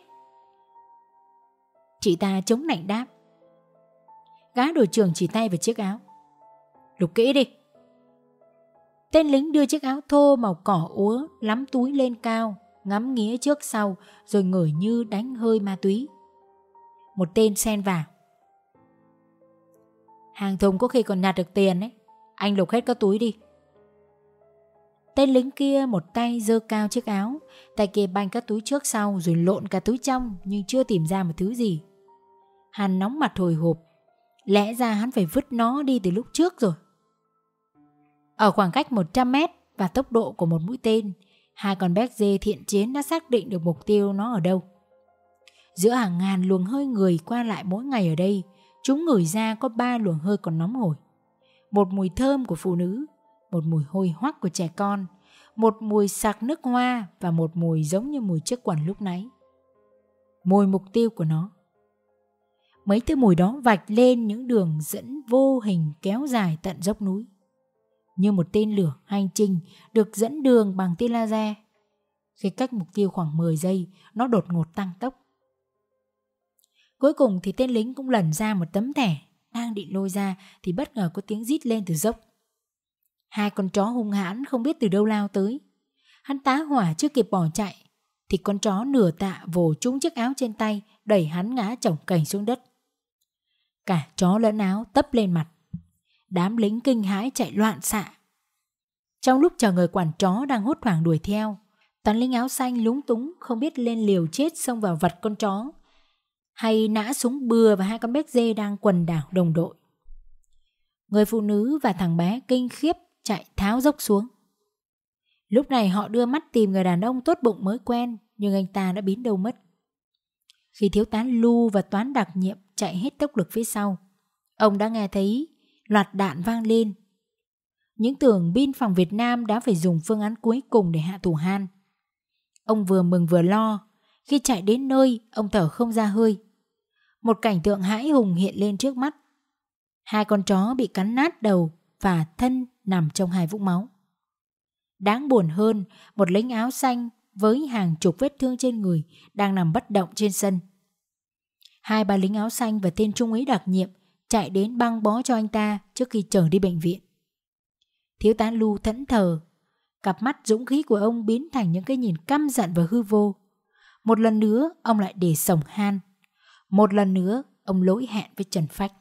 Chị ta chống nạnh đáp. Gã đội trưởng chỉ tay vào chiếc áo. Lục kỹ đi. Tên lính đưa chiếc áo thô màu cỏ úa lắm túi lên cao, ngắm nghía trước sau rồi ngửi như đánh hơi ma túy. Một tên xen vào. Hàng thùng có khi còn nhặt được tiền đấy. Anh lục hết các túi đi. Tên lính kia một tay giơ cao chiếc áo, tay kia banh các túi trước sau rồi lộn cả túi trong nhưng chưa tìm ra một thứ gì. Hắn nóng mặt hồi hộp. Lẽ ra hắn phải vứt nó đi từ lúc trước rồi. Ở khoảng cách 100 mét và tốc độ của một mũi tên, hai con béc dê thiện chiến đã xác định được mục tiêu nó ở đâu. Giữa hàng ngàn luồng hơi người qua lại mỗi ngày ở đây, chúng ngửi ra có 3 luồng hơi còn nóng hổi. Một mùi thơm của phụ nữ, một mùi hôi hoắc của trẻ con, một mùi sặc nước hoa và một mùi giống như mùi chiếc quần lúc nãy. Mùi mục tiêu của nó. Mấy thứ mùi đó vạch lên những đường dẫn vô hình kéo dài tận dốc núi. Như một tên lửa hành trình được dẫn đường bằng tia laser. Khi cách mục tiêu khoảng 10 giây, nó đột ngột tăng tốc. Cuối cùng thì tên lính cũng lần ra một tấm thẻ. Đang định lôi ra thì bất ngờ có tiếng rít lên từ dốc. Hai con chó hung hãn không biết từ đâu lao tới. Hắn tá hỏa chưa kịp bỏ chạy thì con chó nửa tạ vồ trúng chiếc áo trên tay, đẩy hắn ngã chồng cành xuống đất. Cả chó lẫn áo tấp lên mặt. Đám lính kinh hãi chạy loạn xạ. Trong lúc chờ người quản chó đang hốt hoảng đuổi theo, toán lính áo xanh lúng túng không biết lên liều chết xông vào vật con chó hay nã súng bừa vào hai con béc dê đang quần đảo đồng đội. Người phụ nữ và thằng bé kinh khiếp chạy tháo dốc xuống. Lúc này họ đưa mắt tìm người đàn ông tốt bụng mới quen, nhưng anh ta đã biến đâu mất. Khi thiếu tá Lu và toán đặc nhiệm chạy hết tốc lực phía sau, ông đã nghe thấy loạt đạn vang lên. Những tưởng biên phòng Việt Nam đã phải dùng phương án cuối cùng để hạ thủ Han. Ông vừa mừng vừa lo. Khi chạy đến nơi, ông thở không ra hơi. Một cảnh tượng hãi hùng hiện lên trước mắt. Hai con chó bị cắn nát đầu và thân nằm trong hai vũng máu. Đáng buồn hơn, một lính áo xanh với hàng chục vết thương trên người đang nằm bất động trên sân. Hai ba lính áo xanh và tên trung úy đặc nhiệm chạy đến băng bó cho anh ta trước khi chở đi bệnh viện. Thiếu tá Lu thẫn thờ. Cặp mắt dũng khí của ông biến thành những cái nhìn căm giận và hư vô. Một lần nữa ông lại để sổng Han. Một lần nữa ông lỗi hẹn với Trần Phách.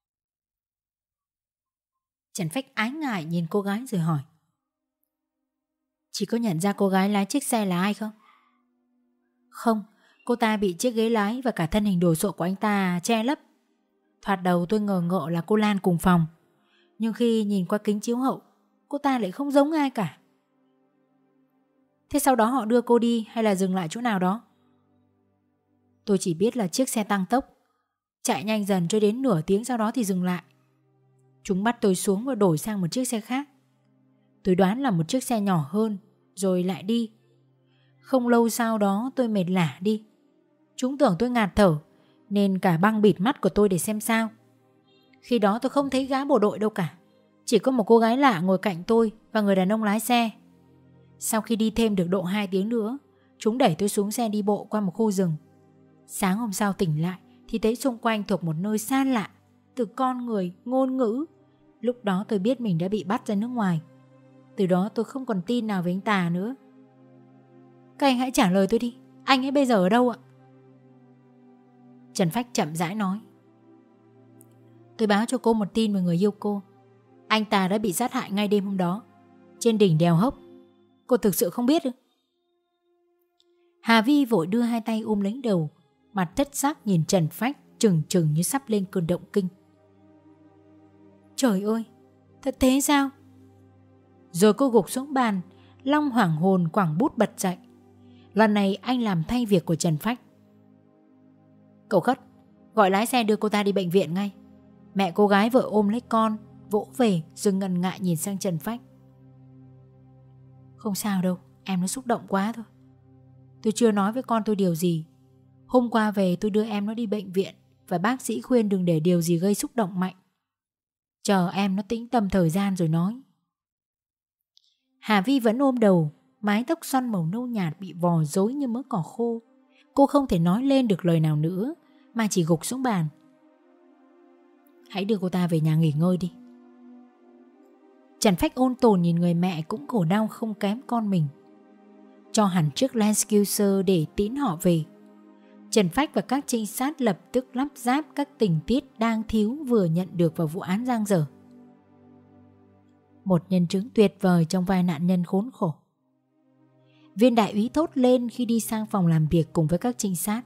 Trần Phách ái ngại nhìn cô gái rồi hỏi: Chị có nhận ra cô gái lái chiếc xe là ai không? Không, cô ta bị chiếc ghế lái và cả thân hình đồ sộ của anh ta che lấp. Thoạt đầu tôi ngờ ngợ là cô Lan cùng phòng, nhưng khi nhìn qua kính chiếu hậu, cô ta lại không giống ai cả. Thế sau đó họ đưa cô đi hay là dừng lại chỗ nào đó? Tôi chỉ biết là chiếc xe tăng tốc, chạy nhanh dần cho đến nửa tiếng sau đó thì dừng lại. Chúng bắt tôi xuống và đổi sang một chiếc xe khác. Tôi đoán là một chiếc xe nhỏ hơn, rồi lại đi. Không lâu sau đó tôi mệt lả đi. Chúng tưởng tôi ngạt thở nên cả băng bịt mắt của tôi để xem sao. Khi đó tôi không thấy gã bộ đội đâu cả. Chỉ có một cô gái lạ ngồi cạnh tôi và người đàn ông lái xe. Sau khi đi thêm được độ 2 tiếng nữa, chúng đẩy tôi xuống xe đi bộ qua một khu rừng. Sáng hôm sau tỉnh lại thì thấy xung quanh thuộc một nơi xa lạ, từ con người, ngôn ngữ. Lúc đó tôi biết mình đã bị bắt ra nước ngoài. Từ đó tôi không còn tin nào với anh Tà nữa. Các anh hãy trả lời tôi đi, anh ấy bây giờ ở đâu ạ? Trần Phách chậm rãi nói. Tôi báo cho cô một tin về người yêu cô. Anh ta đã bị sát hại ngay đêm hôm đó, trên đỉnh đèo Hốc. Cô thực sự không biết ư? Hà Vi vội đưa hai tay ôm lấy đầu, mặt thất sắc nhìn Trần Phách trừng trừng như sắp lên cơn động kinh. Trời ơi, thật thế sao? Rồi cô gục xuống bàn. Long hoảng hồn quẳng bút bật dậy. Lần này anh làm thay việc của Trần Phách. Cậu Khất, gọi lái xe đưa cô ta đi bệnh viện ngay. Mẹ cô gái vợ ôm lấy con, vỗ về rồi ngần ngại nhìn sang Trần Phách. Không sao đâu, em nó xúc động quá thôi. Tôi chưa nói với con tôi điều gì. Hôm qua về tôi đưa em nó đi bệnh viện và bác sĩ khuyên đừng để điều gì gây xúc động mạnh. Chờ em nó tĩnh tâm thời gian rồi nói. Hà Vi vẫn ôm đầu, mái tóc xoăn màu nâu nhạt bị vò rối như mớ cỏ khô. Cô không thể nói lên được lời nào nữa mà chỉ gục xuống bàn. Hãy đưa cô ta về nhà nghỉ ngơi đi. Trần Phách ôn tồn nhìn người mẹ cũng khổ đau không kém con mình. Cho hẳn chiếc Land Cruiser để tiễn họ về. Trần Phách và các trinh sát lập tức lắp ráp các tình tiết đang thiếu vừa nhận được vào vụ án giang dở. Một nhân chứng tuyệt vời trong vai nạn nhân khốn khổ. Viên đại úy thốt lên khi đi sang phòng làm việc cùng với các trinh sát.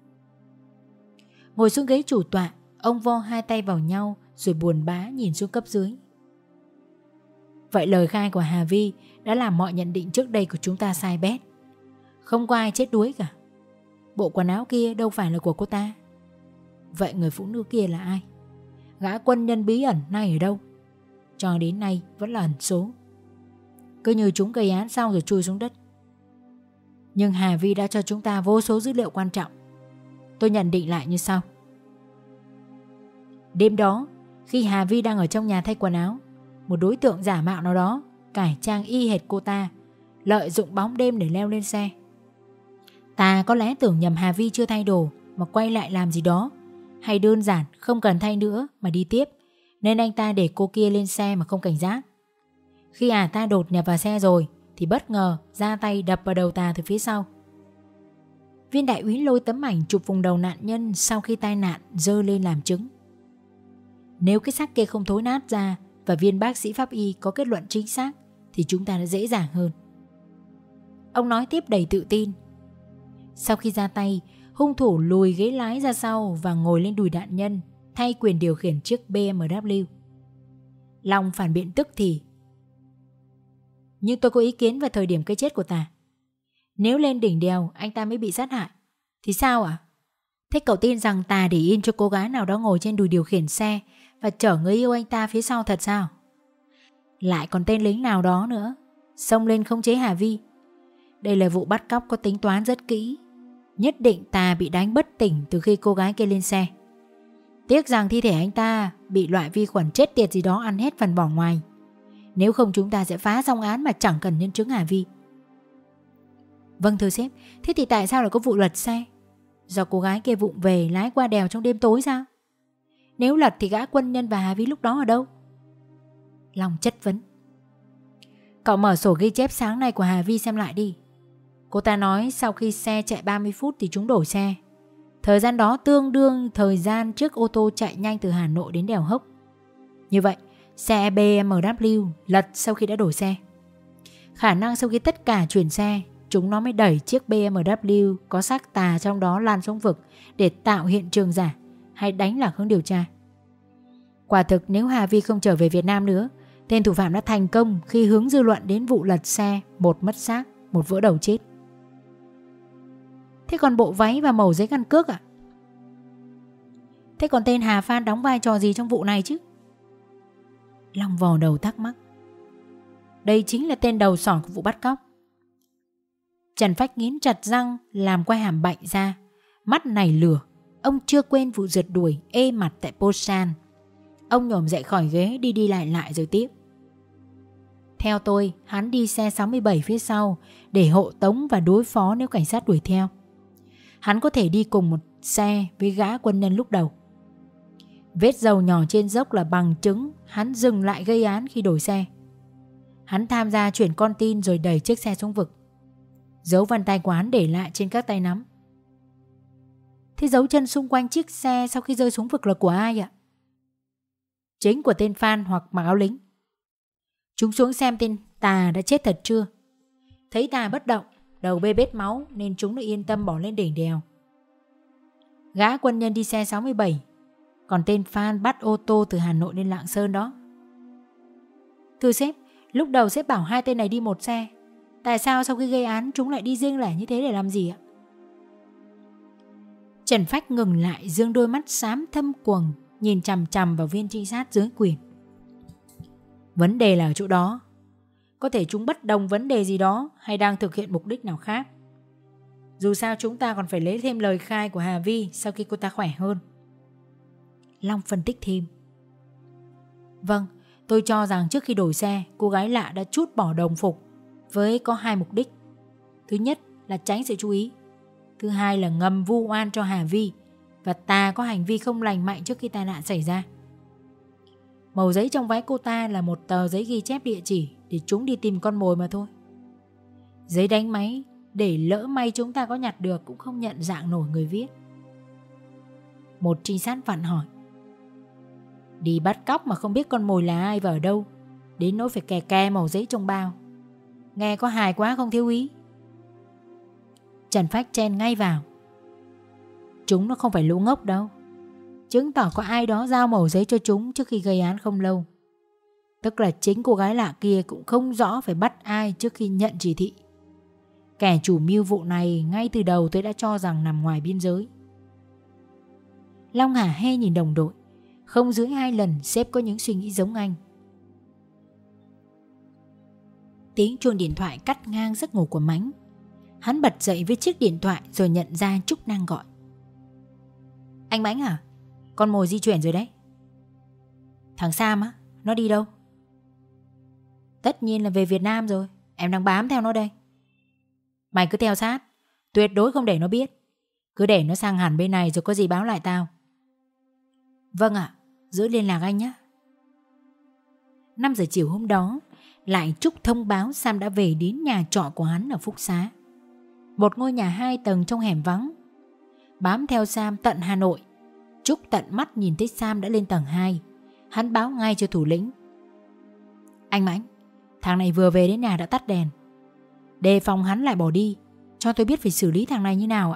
Ngồi xuống ghế chủ tọa, ông vo hai tay vào nhau rồi buồn bã nhìn xuống cấp dưới. Vậy lời khai của Hà Vi đã làm mọi nhận định trước đây của chúng ta sai bét. Không có ai chết đuối cả. Bộ quần áo kia đâu phải là của cô ta. Vậy người phụ nữ kia là ai? Gã quân nhân bí ẩn nay ở đâu? Cho đến nay vẫn là ẩn số. Cứ như chúng gây án xong rồi chui xuống đất. Nhưng Hà Vi đã cho chúng ta vô số dữ liệu quan trọng. Tôi nhận định lại như sau. Đêm đó, khi Hà Vi đang ở trong nhà thay quần áo, một đối tượng giả mạo nào đó cải trang y hệt cô ta, lợi dụng bóng đêm để leo lên xe. Ta có lẽ tưởng nhầm Hà Vi chưa thay đồ mà quay lại làm gì đó, hay đơn giản không cần thay nữa mà đi tiếp, nên anh ta để cô kia lên xe mà không cảnh giác. Khi ta đột nhập vào xe rồi thì bất ngờ ra tay đập vào đầu ta từ phía sau. Viên đại úy lôi tấm ảnh chụp vùng đầu nạn nhân sau khi tai nạn giơ lên làm chứng. Nếu cái xác kia không thối nát ra và viên bác sĩ pháp y có kết luận chính xác thì chúng ta đã dễ dàng hơn. Ông nói tiếp đầy tự tin. Sau khi ra tay, hung thủ lùi ghế lái ra sau và ngồi lên đùi nạn nhân, thay quyền điều khiển chiếc BMW. Long phản biện tức thì. Nhưng tôi có ý kiến về thời điểm cái chết của ta. Nếu lên đỉnh đèo anh ta mới bị sát hại thì sao ạ? Thế cậu tin rằng ta để yên cho cô gái nào đó ngồi trên đùi điều khiển xe và chở người yêu anh ta phía sau thật sao? Lại còn tên lính nào đó nữa xông lên khống chế Hà Vi. Đây là vụ bắt cóc có tính toán rất kỹ. Nhất định ta bị đánh bất tỉnh từ khi cô gái kia lên xe. Tiếc rằng thi thể anh ta bị loại vi khuẩn chết tiệt gì đó ăn hết phần vỏ ngoài. Nếu không chúng ta sẽ phá xong án mà chẳng cần nhân chứng Hà Vi. Vâng thưa sếp. Thế thì tại sao lại có vụ lật xe? Do cô gái kia vụng về lái qua đèo trong đêm tối sao? Nếu lật thì gã quân nhân và Hà Vi lúc đó ở đâu? Long chất vấn. Cậu mở sổ ghi chép sáng nay của Hà Vi xem lại đi. Cô ta nói sau khi xe chạy 30 phút thì chúng đổi xe. Thời gian đó tương đương thời gian trước ô tô chạy nhanh từ Hà Nội đến đèo Hốc. Như vậy, xe BMW lật sau khi đã đổi xe. Khả năng sau khi tất cả chuyển xe, chúng nó mới đẩy chiếc BMW có xác tà trong đó lan xuống vực để tạo hiện trường giả hay đánh lạc hướng điều tra. Quả thực nếu Hà Vi không trở về Việt Nam nữa, tên thủ phạm đã thành công khi hướng dư luận đến vụ lật xe, một mất xác, một vỡ đầu chết. Thế còn bộ váy và mẩu giấy căn cước ạ? Thế còn tên Hà Phan đóng vai trò gì trong vụ này chứ? Long vò đầu thắc mắc. Đây chính là tên đầu sỏ của vụ bắt cóc. Trần Phách nghiến chặt răng, làm quai hàm bạnh ra. Mắt này lửa. Ông chưa quên vụ rượt đuổi ê mặt tại Posan. Ông nhổm dậy khỏi ghế, đi lại rồi tiếp. Theo tôi, hắn đi xe 67 phía sau để hộ tống và đối phó nếu cảnh sát đuổi theo. Hắn có thể đi cùng một xe với gã quân nhân lúc đầu. Vết dầu nhỏ trên dốc là bằng chứng hắn dừng lại gây án khi đổi xe. Hắn tham gia chuyển con tin rồi đẩy chiếc xe xuống vực. Dấu vân tay của hắn để lại trên các tay nắm. Thế dấu chân xung quanh chiếc xe sau khi rơi xuống vực là của ai ạ? Chính của tên Phan hoặc mặc áo lính. Chúng xuống xem tên Tà đã chết thật chưa. Thấy Tà bất động, đầu bê bết máu nên chúng đã yên tâm bỏ lên đỉnh đèo. Gã quân nhân đi xe 67, còn tên Phan bắt ô tô từ Hà Nội lên Lạng Sơn đó. Thưa sếp, lúc đầu sếp bảo hai tên này đi một xe. Tại sao sau khi gây án chúng lại đi riêng lẻ như thế để làm gì ạ? Trần Phách ngừng lại, dương đôi mắt xám thâm quầng, nhìn chằm chằm vào viên trinh sát dưới quyền. Vấn đề là ở chỗ đó. Có thể chúng bất đồng vấn đề gì đó hay đang thực hiện mục đích nào khác. Dù sao chúng ta còn phải lấy thêm lời khai của Hà Vi sau khi cô ta khỏe hơn. Long phân tích thêm. Vâng, tôi cho rằng trước khi đổi xe, cô gái lạ đã trút bỏ đồng phục với có hai mục đích. Thứ nhất là tránh sự chú ý. Thứ hai là ngầm vu oan cho Hà Vi và Tà có hành vi không lành mạnh trước khi tai nạn xảy ra. Mẩu giấy trong váy cô ta là một tờ giấy ghi chép địa chỉ để chúng đi tìm con mồi mà thôi. Giấy đánh máy để lỡ may chúng ta có nhặt được cũng không nhận dạng nổi người viết. Một trinh sát vặn hỏi. Đi bắt cóc mà không biết con mồi là ai và ở đâu, đến nỗi phải kè mẩu giấy trong bao. Nghe có hài quá không thiếu úy? Trần Phách chen ngay vào. Chúng nó không phải lũ ngốc đâu. Chứng tỏ có ai đó giao mẩu giấy cho chúng trước khi gây án không lâu. Tức là chính cô gái lạ kia cũng không rõ phải bắt ai trước khi nhận chỉ thị. Kẻ chủ mưu vụ này ngay từ đầu tôi đã cho rằng nằm ngoài biên giới. Long hả hê nhìn đồng đội. Không dưới 2 lần sếp có những suy nghĩ giống anh. Tiếng chuông điện thoại cắt ngang giấc ngủ của Mánh. Hắn bật dậy với chiếc điện thoại rồi nhận ra Trúc đang gọi. Anh Mánh à? Con mồi di chuyển rồi đấy. Thằng Sam á? Nó đi đâu? Tất nhiên là về Việt Nam rồi. Em đang bám theo nó đây. Mày cứ theo sát. Tuyệt đối không để nó biết. Cứ để nó sang hẳn bên này rồi có gì báo lại tao. Vâng ạ. Giữ liên lạc anh nhé. 5 giờ chiều hôm đó, lại Trúc thông báo Sam đã về đến nhà trọ của hắn ở Phúc Xá, một ngôi nhà 2 tầng trong hẻm vắng. Bám theo Sam tận Hà Nội, Trúc tận mắt nhìn thấy Sam đã lên tầng 2. Hắn báo ngay cho thủ lĩnh. Anh Mãnh, thằng này vừa về đến nhà đã tắt đèn. Đề phòng hắn lại bỏ đi. Cho tôi biết phải xử lý thằng này như nào ạ.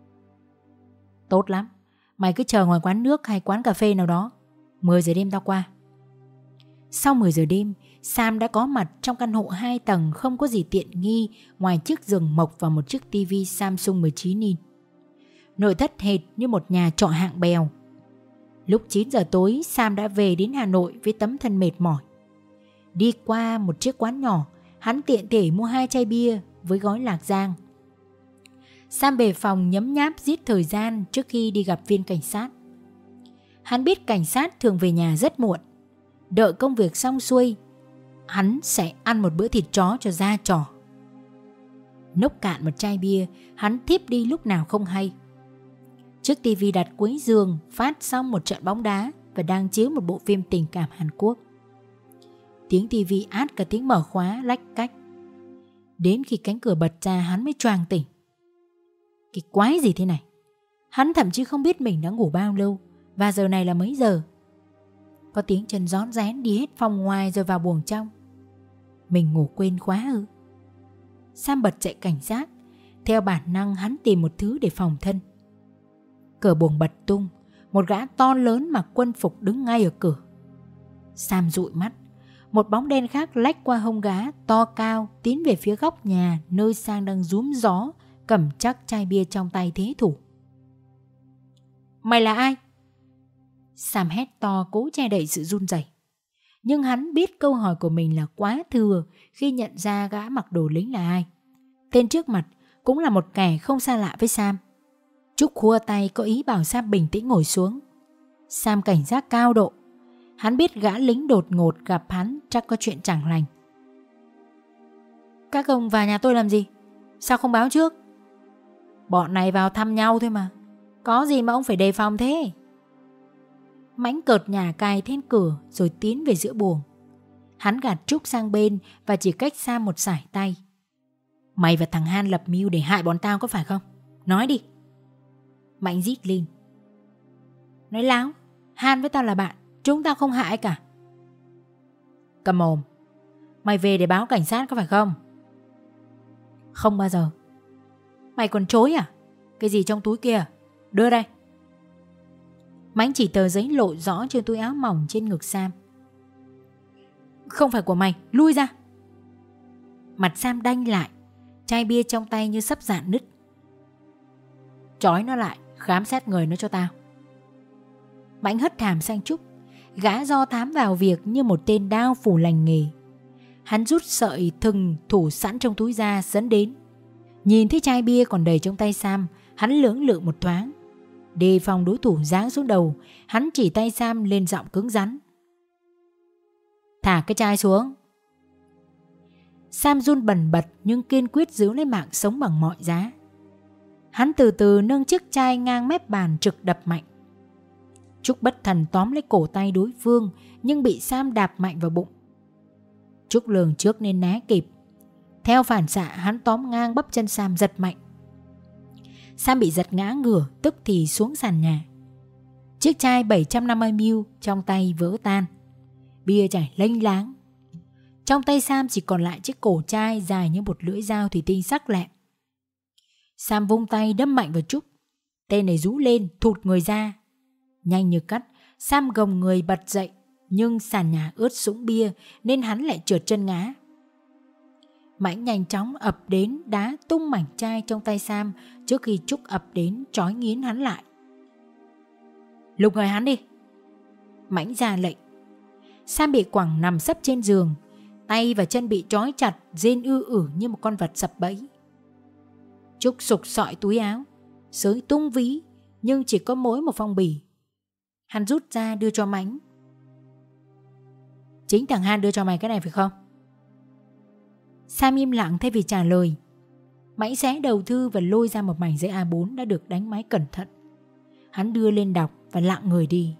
Tốt lắm. Mày cứ chờ ngoài quán nước hay quán cà phê nào đó. 10 giờ đêm tao qua. Sau 10 giờ đêm, Sam đã có mặt trong căn hộ 2 tầng không có gì tiện nghi ngoài chiếc giường mộc và một chiếc tivi Samsung 19 inch. Nội thất hệt như một nhà trọ hạng bèo. Lúc 9 giờ tối, Sam đã về đến Hà Nội với tấm thân mệt mỏi. Đi qua một chiếc quán nhỏ, hắn tiện thể mua 2 chai bia với gói lạc giang. Sam về phòng nhấm nháp giết thời gian trước khi đi gặp viên cảnh sát. Hắn biết cảnh sát thường về nhà rất muộn. Đợi công việc xong xuôi, hắn sẽ ăn một bữa thịt chó cho ra trò. Nốc cạn một chai bia, hắn thiếp đi lúc nào không hay. Chiếc tivi đặt cuối giường phát xong một trận bóng đá và đang chiếu một bộ phim tình cảm Hàn Quốc. Tiếng tivi át cả tiếng mở khóa lách cách. Đến khi cánh cửa bật ra hắn mới choàng tỉnh. Cái quái gì thế này? Hắn thậm chí không biết mình đã ngủ bao lâu và giờ này là mấy giờ. Có tiếng chân rón rén đi hết phòng ngoài rồi vào buồng trong. Mình ngủ quên khóa ư? Sam bật dậy cảnh giác. Theo bản năng hắn tìm một thứ để phòng thân. Cửa buồng bật tung. Một gã to lớn mặc quân phục đứng ngay ở cửa. Sam dụi mắt. Một bóng đen khác lách qua hông gã to cao tiến về phía góc nhà nơi Sang đang rúm gió cầm chắc chai bia trong tay thế thủ. Mày là ai? Sam hét to cố che đậy sự run rẩy. Nhưng hắn biết câu hỏi của mình là quá thừa khi nhận ra gã mặc đồ lính là ai. Tên trước mặt cũng là một kẻ không xa lạ với Sam. Trúc khua tay có ý bảo Sam bình tĩnh ngồi xuống. Sam cảnh giác cao độ. Hắn biết gã lính đột ngột gặp hắn chắc có chuyện chẳng lành. Các ông vào nhà tôi làm gì? Sao không báo trước? Bọn này vào thăm nhau thôi mà. Có gì mà ông phải đề phòng thế? Mãnh cợt nhả cài then cửa rồi tiến về giữa buồng. Hắn gạt Trúc sang bên và chỉ cách Sam một sải tay. Mày và thằng Han lập mưu để hại bọn tao có phải không? Nói đi. Mãnh rít lên. Nói láo. Han với tao là bạn. Chúng tao không hại cả. Cầm mồm. Mày về để báo cảnh sát có phải không? Không bao giờ. Mày còn chối à? Cái gì trong túi kia? Đưa đây. Mãnh chỉ tờ giấy lộ rõ trên túi áo mỏng trên ngực Sam. Không phải của mày, lui ra. Mặt Sam đanh lại. Chai bia trong tay như sắp rạn nứt. Trói nó lại, khám xét người nó cho tao. Mãnh hất hàm sang Trúc. Gã do thám vào việc như một tên đao phủ lành nghề. Hắn rút sợi thừng thủ sẵn trong túi ra dẫn đến. Nhìn thấy chai bia còn đầy trong tay Sam, hắn lưỡng lự một thoáng. Đề phòng đối thủ giáng xuống đầu, hắn chỉ tay Sam lên giọng cứng rắn. Thả cái chai xuống. Sam run bần bật nhưng kiên quyết giữ lấy mạng sống bằng mọi giá. Hắn từ từ nâng chiếc chai ngang mép bàn trực đập mạnh. Trúc bất thần tóm lấy cổ tay đối phương nhưng bị Sam đạp mạnh vào bụng. Trúc lường trước nên né kịp. Theo phản xạ hắn tóm ngang bắp chân Sam giật mạnh. Sam bị giật ngã ngửa tức thì xuống sàn nhà. Chiếc chai 750ml trong tay vỡ tan. Bia chảy lênh láng. Trong tay Sam chỉ còn lại chiếc cổ chai dài như một lưỡi dao thủy tinh sắc lẹm. Sam vung tay đâm mạnh vào Trúc. Tên này rú lên thụt người ra. Nhanh như cắt, Sam gồng người bật dậy. Nhưng sàn nhà ướt sũng bia nên hắn lại trượt chân ngã. Mãnh nhanh chóng ập đến đá tung mảnh chai trong tay Sam trước khi Trúc ập đến trói nghiến hắn lại. Lục người hắn đi. Mãnh ra lệnh. Sam bị quẳng nằm sấp trên giường. Tay và chân bị trói chặt, rên ư ử như một con vật sập bẫy. Trúc sục sọi túi áo, xới tung ví, nhưng chỉ có mỗi một phong bì. Hắn rút ra đưa cho Mãnh. Chính thằng Han đưa cho mày cái này phải không? Sam im lặng thay vì trả lời. Mãnh xé đầu thư và lôi ra một mảnh giấy A4 đã được đánh máy cẩn thận. Hắn đưa lên đọc và lặng người đi.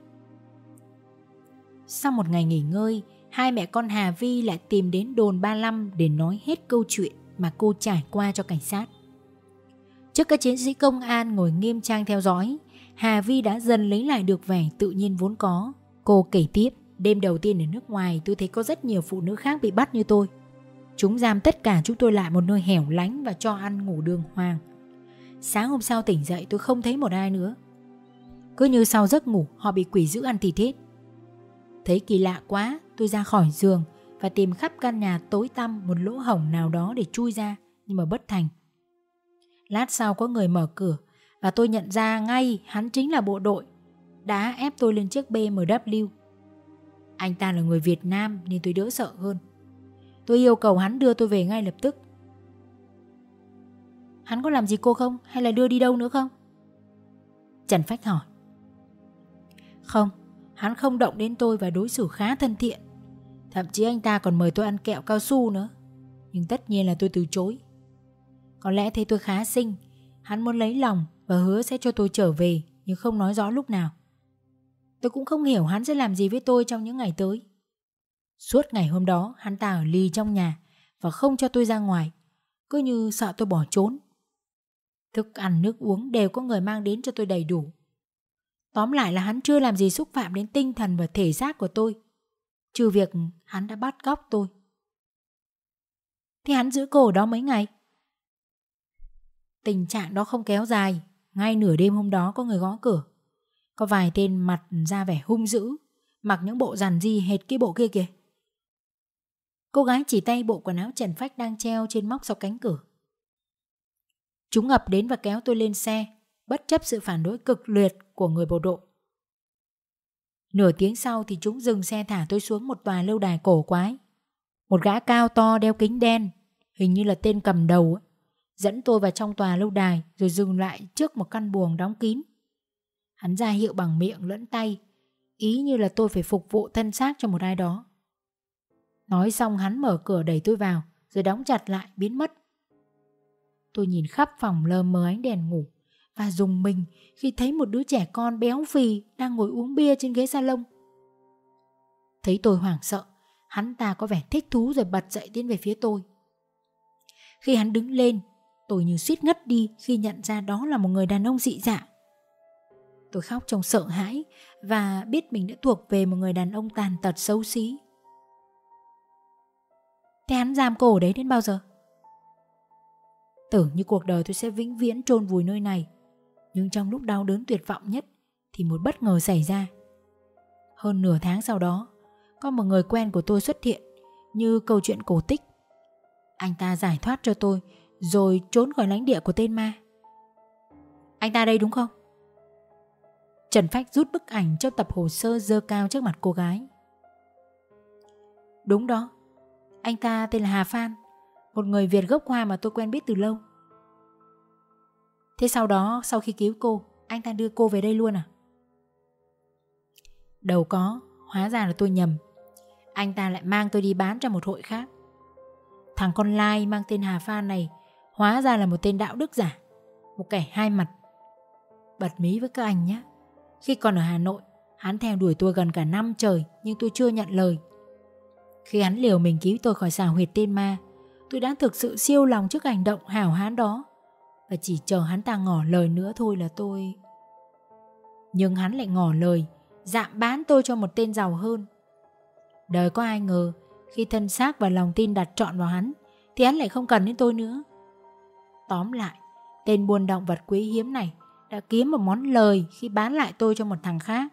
Sau một ngày nghỉ ngơi, hai mẹ con Hà Vi lại tìm đến đồn 35 để nói hết câu chuyện mà cô trải qua cho cảnh sát. Trước các chiến sĩ công an ngồi nghiêm trang theo dõi, Hà Vi đã dần lấy lại được vẻ tự nhiên vốn có. Cô kể tiếp, đêm đầu tiên ở nước ngoài tôi thấy có rất nhiều phụ nữ khác bị bắt như tôi. Chúng giam tất cả chúng tôi lại một nơi hẻo lánh và cho ăn ngủ đường hoàng. Sáng hôm sau tỉnh dậy tôi không thấy một ai nữa. Cứ như sau giấc ngủ họ bị quỷ dữ ăn thịt hết. Thấy kỳ lạ quá, tôi ra khỏi giường và tìm khắp căn nhà tối tăm một lỗ hổng nào đó để chui ra, nhưng mà bất thành. Lát sau có người mở cửa và tôi nhận ra ngay hắn chính là bộ đội đã ép tôi lên chiếc BMW. Anh ta là người Việt Nam nên tôi đỡ sợ hơn. Tôi yêu cầu hắn đưa tôi về ngay lập tức. Hắn có làm gì cô không? Hay là đưa đi đâu nữa không? Trần Phách hỏi. Không, hắn không động đến tôi và đối xử khá thân thiện. Thậm chí anh ta còn mời tôi ăn kẹo cao su nữa. Nhưng tất nhiên là tôi từ chối. Có lẽ thấy tôi khá xinh, hắn muốn lấy lòng và hứa sẽ cho tôi trở về, nhưng không nói rõ lúc nào. Tôi cũng không hiểu hắn sẽ làm gì với tôi trong những ngày tới. Suốt ngày hôm đó hắn ta ở lì trong nhà và không cho tôi ra ngoài, cứ như sợ tôi bỏ trốn. Thức ăn nước uống đều có người mang đến cho tôi đầy đủ. Tóm lại là hắn chưa làm gì xúc phạm đến tinh thần và thể xác của tôi, trừ việc hắn đã bắt cóc tôi. Thì hắn giữ cô ở đó mấy ngày? Tình trạng đó không kéo dài. Ngay nửa đêm hôm đó có người gõ cửa. Có vài tên mặt ra vẻ hung dữ, mặc những bộ rằn di hệt cái bộ kia kìa. Cô gái chỉ tay bộ quần áo Trần Phách đang treo trên móc sau cánh cửa. Chúng ập đến và kéo tôi lên xe, bất chấp sự phản đối cực liệt của người bộ đội. Nửa tiếng sau thì chúng dừng xe thả tôi xuống một tòa lâu đài cổ quái. Một gã cao to đeo kính đen, hình như là tên cầm đầu, dẫn tôi vào trong tòa lâu đài rồi dừng lại trước một căn buồng đóng kín. Hắn ra hiệu bằng miệng lẫn tay, ý như là tôi phải phục vụ thân xác cho một ai đó. Nói xong hắn mở cửa đẩy tôi vào rồi đóng chặt lại biến mất. Tôi nhìn khắp phòng lờ mờ ánh đèn ngủ và rùng mình khi thấy một đứa trẻ con béo phì đang ngồi uống bia trên ghế salon. Thấy tôi hoảng sợ, hắn ta có vẻ thích thú rồi bật dậy tiến về phía tôi. Khi hắn đứng lên, tôi như suýt ngất đi khi nhận ra đó là một người đàn ông dị dạng. Tôi khóc trong sợ hãi và biết mình đã thuộc về một người đàn ông tàn tật xấu xí. Thế hắn giam cô ở đấy đến bao giờ? Tưởng như cuộc đời tôi sẽ vĩnh viễn chôn vùi nơi này. Nhưng trong lúc đau đớn tuyệt vọng nhất thì một bất ngờ xảy ra. Hơn nửa tháng sau đó, có một người quen của tôi xuất hiện như câu chuyện cổ tích. Anh ta giải thoát cho tôi rồi trốn khỏi lãnh địa của tên ma. Anh ta đây đúng không? Trần Phách rút bức ảnh trong tập hồ sơ giơ cao trước mặt cô gái. Đúng đó, anh ta tên là Hà Phan, một người Việt gốc Hoa mà tôi quen biết từ lâu. Thế sau đó, sau khi cứu cô, anh ta đưa cô về đây luôn à? Đâu có, hóa ra là tôi nhầm. Anh ta lại mang tôi đi bán cho một hội khác. Thằng con lai mang tên Hà Phan này hóa ra là một tên đạo đức giả, một kẻ hai mặt. Bật mí với các anh nhé, khi còn ở Hà Nội, hắn theo đuổi tôi gần cả năm trời nhưng tôi chưa nhận lời. Khi hắn liều mình cứu tôi khỏi xào huyệt tên ma, tôi đã thực sự siêu lòng trước hành động hảo hán đó và chỉ chờ hắn ta ngỏ lời nữa thôi là tôi... Nhưng hắn lại ngỏ lời dạm bán tôi cho một tên giàu hơn. Đời có ai ngờ khi thân xác và lòng tin đặt trọn vào hắn thì hắn lại không cần đến tôi nữa. Tóm lại, tên buôn động vật quý hiếm này đã kiếm một món lời khi bán lại tôi cho một thằng khác.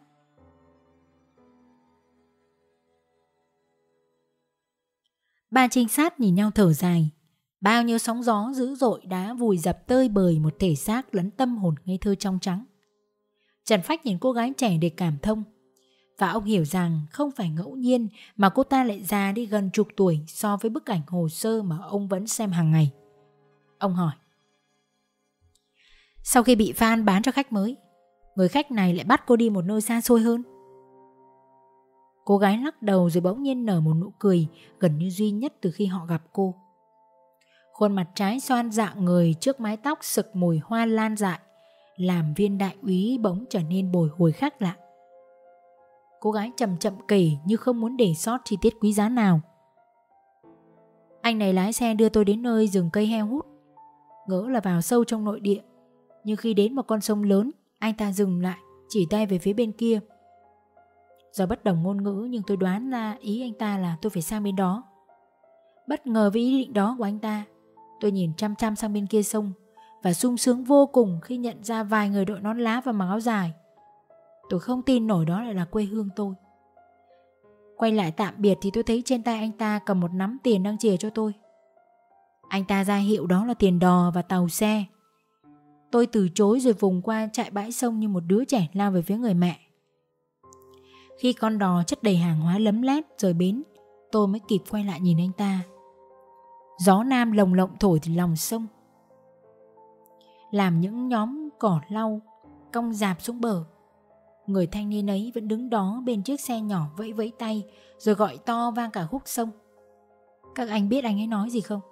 Ba trinh sát nhìn nhau thở dài. Bao nhiêu sóng gió dữ dội đã vùi dập tơi bời một thể xác lẫn tâm hồn ngây thơ trong trắng. Trần Phách nhìn cô gái trẻ để cảm thông. Và ông hiểu rằng không phải ngẫu nhiên mà cô ta lại già đi gần chục tuổi so với bức ảnh hồ sơ mà ông vẫn xem hàng ngày. Ông hỏi. Sau khi bị Phan bán cho khách mới, người khách này lại bắt cô đi một nơi xa xôi hơn. Cô gái lắc đầu rồi bỗng nhiên nở một nụ cười gần như duy nhất từ khi họ gặp cô. Khuôn mặt trái xoan dạng người trước mái tóc sực mùi hoa lan dại làm viên đại úy bỗng trở nên bồi hồi khác lạ. Cô gái chậm chậm kể như không muốn để sót chi tiết quý giá nào. Anh này lái xe đưa tôi đến nơi rừng cây heo hút, ngỡ là vào sâu trong nội địa. Nhưng khi đến một con sông lớn, anh ta dừng lại, chỉ tay về phía bên kia. Do bất đồng ngôn ngữ nhưng tôi đoán ra ý anh ta là tôi phải sang bên đó. Bất ngờ với ý định đó của anh ta, tôi nhìn chăm chăm sang bên kia sông và sung sướng vô cùng khi nhận ra vài người đội nón lá và mặc áo dài. Tôi không tin nổi đó lại là quê hương tôi. Quay lại tạm biệt thì tôi thấy trên tay anh ta cầm một nắm tiền đang chìa cho tôi. Anh ta ra hiệu đó là tiền đò và tàu xe. Tôi từ chối rồi vùng qua chạy bãi sông như một đứa trẻ lao về phía người mẹ. Khi con đò chất đầy hàng hóa lấm lét rời bến, tôi mới kịp quay lại nhìn anh ta. Gió nam lồng lộng thổi từ lòng sông, làm những nhóm cỏ lau cong dạp xuống bờ. Người thanh niên ấy vẫn đứng đó bên chiếc xe nhỏ vẫy vẫy tay rồi gọi to vang cả khúc sông. Các anh biết anh ấy nói gì không?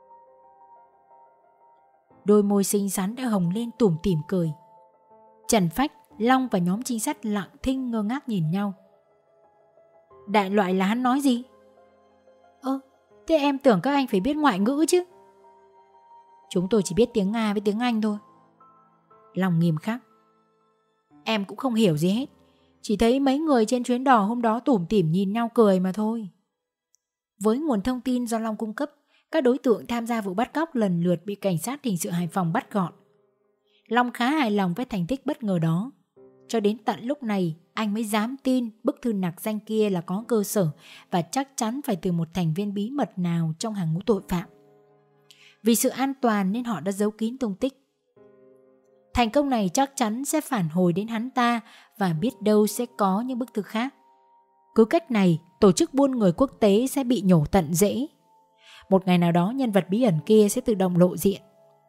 Đôi môi xinh xắn đã hồng lên tủm tỉm cười. Trần Phách, Long và nhóm trinh sát lặng thinh ngơ ngác nhìn nhau. Đại loại là hắn nói gì? Thế em tưởng các anh phải biết ngoại ngữ chứ. Chúng tôi chỉ biết tiếng Nga với tiếng Anh thôi. Long nghiêm khắc. Em cũng không hiểu gì hết, chỉ thấy mấy người trên chuyến đò hôm đó tủm tỉm nhìn nhau cười mà thôi. Với nguồn thông tin do Long cung cấp, các đối tượng tham gia vụ bắt cóc lần lượt bị cảnh sát hình sự Hải Phòng bắt gọn. Long khá hài lòng với thành tích bất ngờ đó. Cho đến tận lúc này, anh mới dám tin bức thư nặc danh kia là có cơ sở và chắc chắn phải từ một thành viên bí mật nào trong hàng ngũ tội phạm. Vì sự an toàn nên họ đã giấu kín tung tích. Thành công này chắc chắn sẽ phản hồi đến hắn ta và biết đâu sẽ có những bức thư khác. Cứ cách này, tổ chức buôn người quốc tế sẽ bị nhổ tận rễ. Một ngày nào đó nhân vật bí ẩn kia sẽ tự động lộ diện.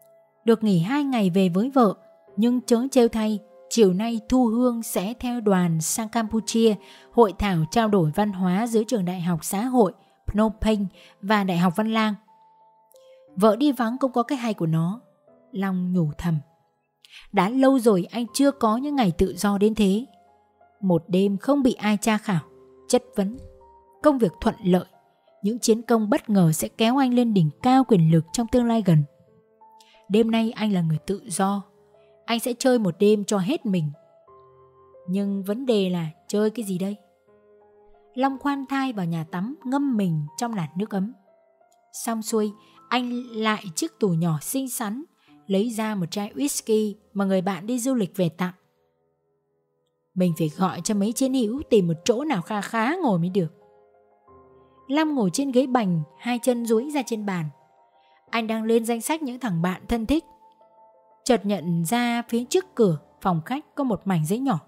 được nghỉ 2 ngày về với vợ, nhưng chớ trêu thay, chiều nay Thu Hương sẽ theo đoàn sang Campuchia hội thảo trao đổi văn hóa giữa trường Đại học Xã hội Phnom Penh và Đại học Văn Lang. Vợ đi vắng cũng có cái hay của nó. Long nhủ thầm, đã lâu rồi anh chưa có những ngày tự do đến thế. Một đêm không bị ai tra khảo, chất vấn, công việc thuận lợi, những chiến công bất ngờ sẽ kéo anh lên đỉnh cao quyền lực trong tương lai gần. Đêm nay anh là người tự do, anh sẽ chơi một đêm cho hết mình. Nhưng vấn đề là chơi cái gì đây? Long khoan thai vào nhà tắm, ngâm mình trong làn nước ấm. Xong xuôi, anh lại chiếc tủ nhỏ xinh xắn, lấy ra một chai whisky mà người bạn đi du lịch về tặng. Mình phải gọi cho mấy chiến hữu tìm một chỗ nào kha khá ngồi mới được. Long ngồi trên ghế bành, hai chân duỗi ra trên bàn. Anh đang lên danh sách những thằng bạn thân thích. Chợt nhận ra phía trước cửa phòng khách có một mảnh giấy nhỏ.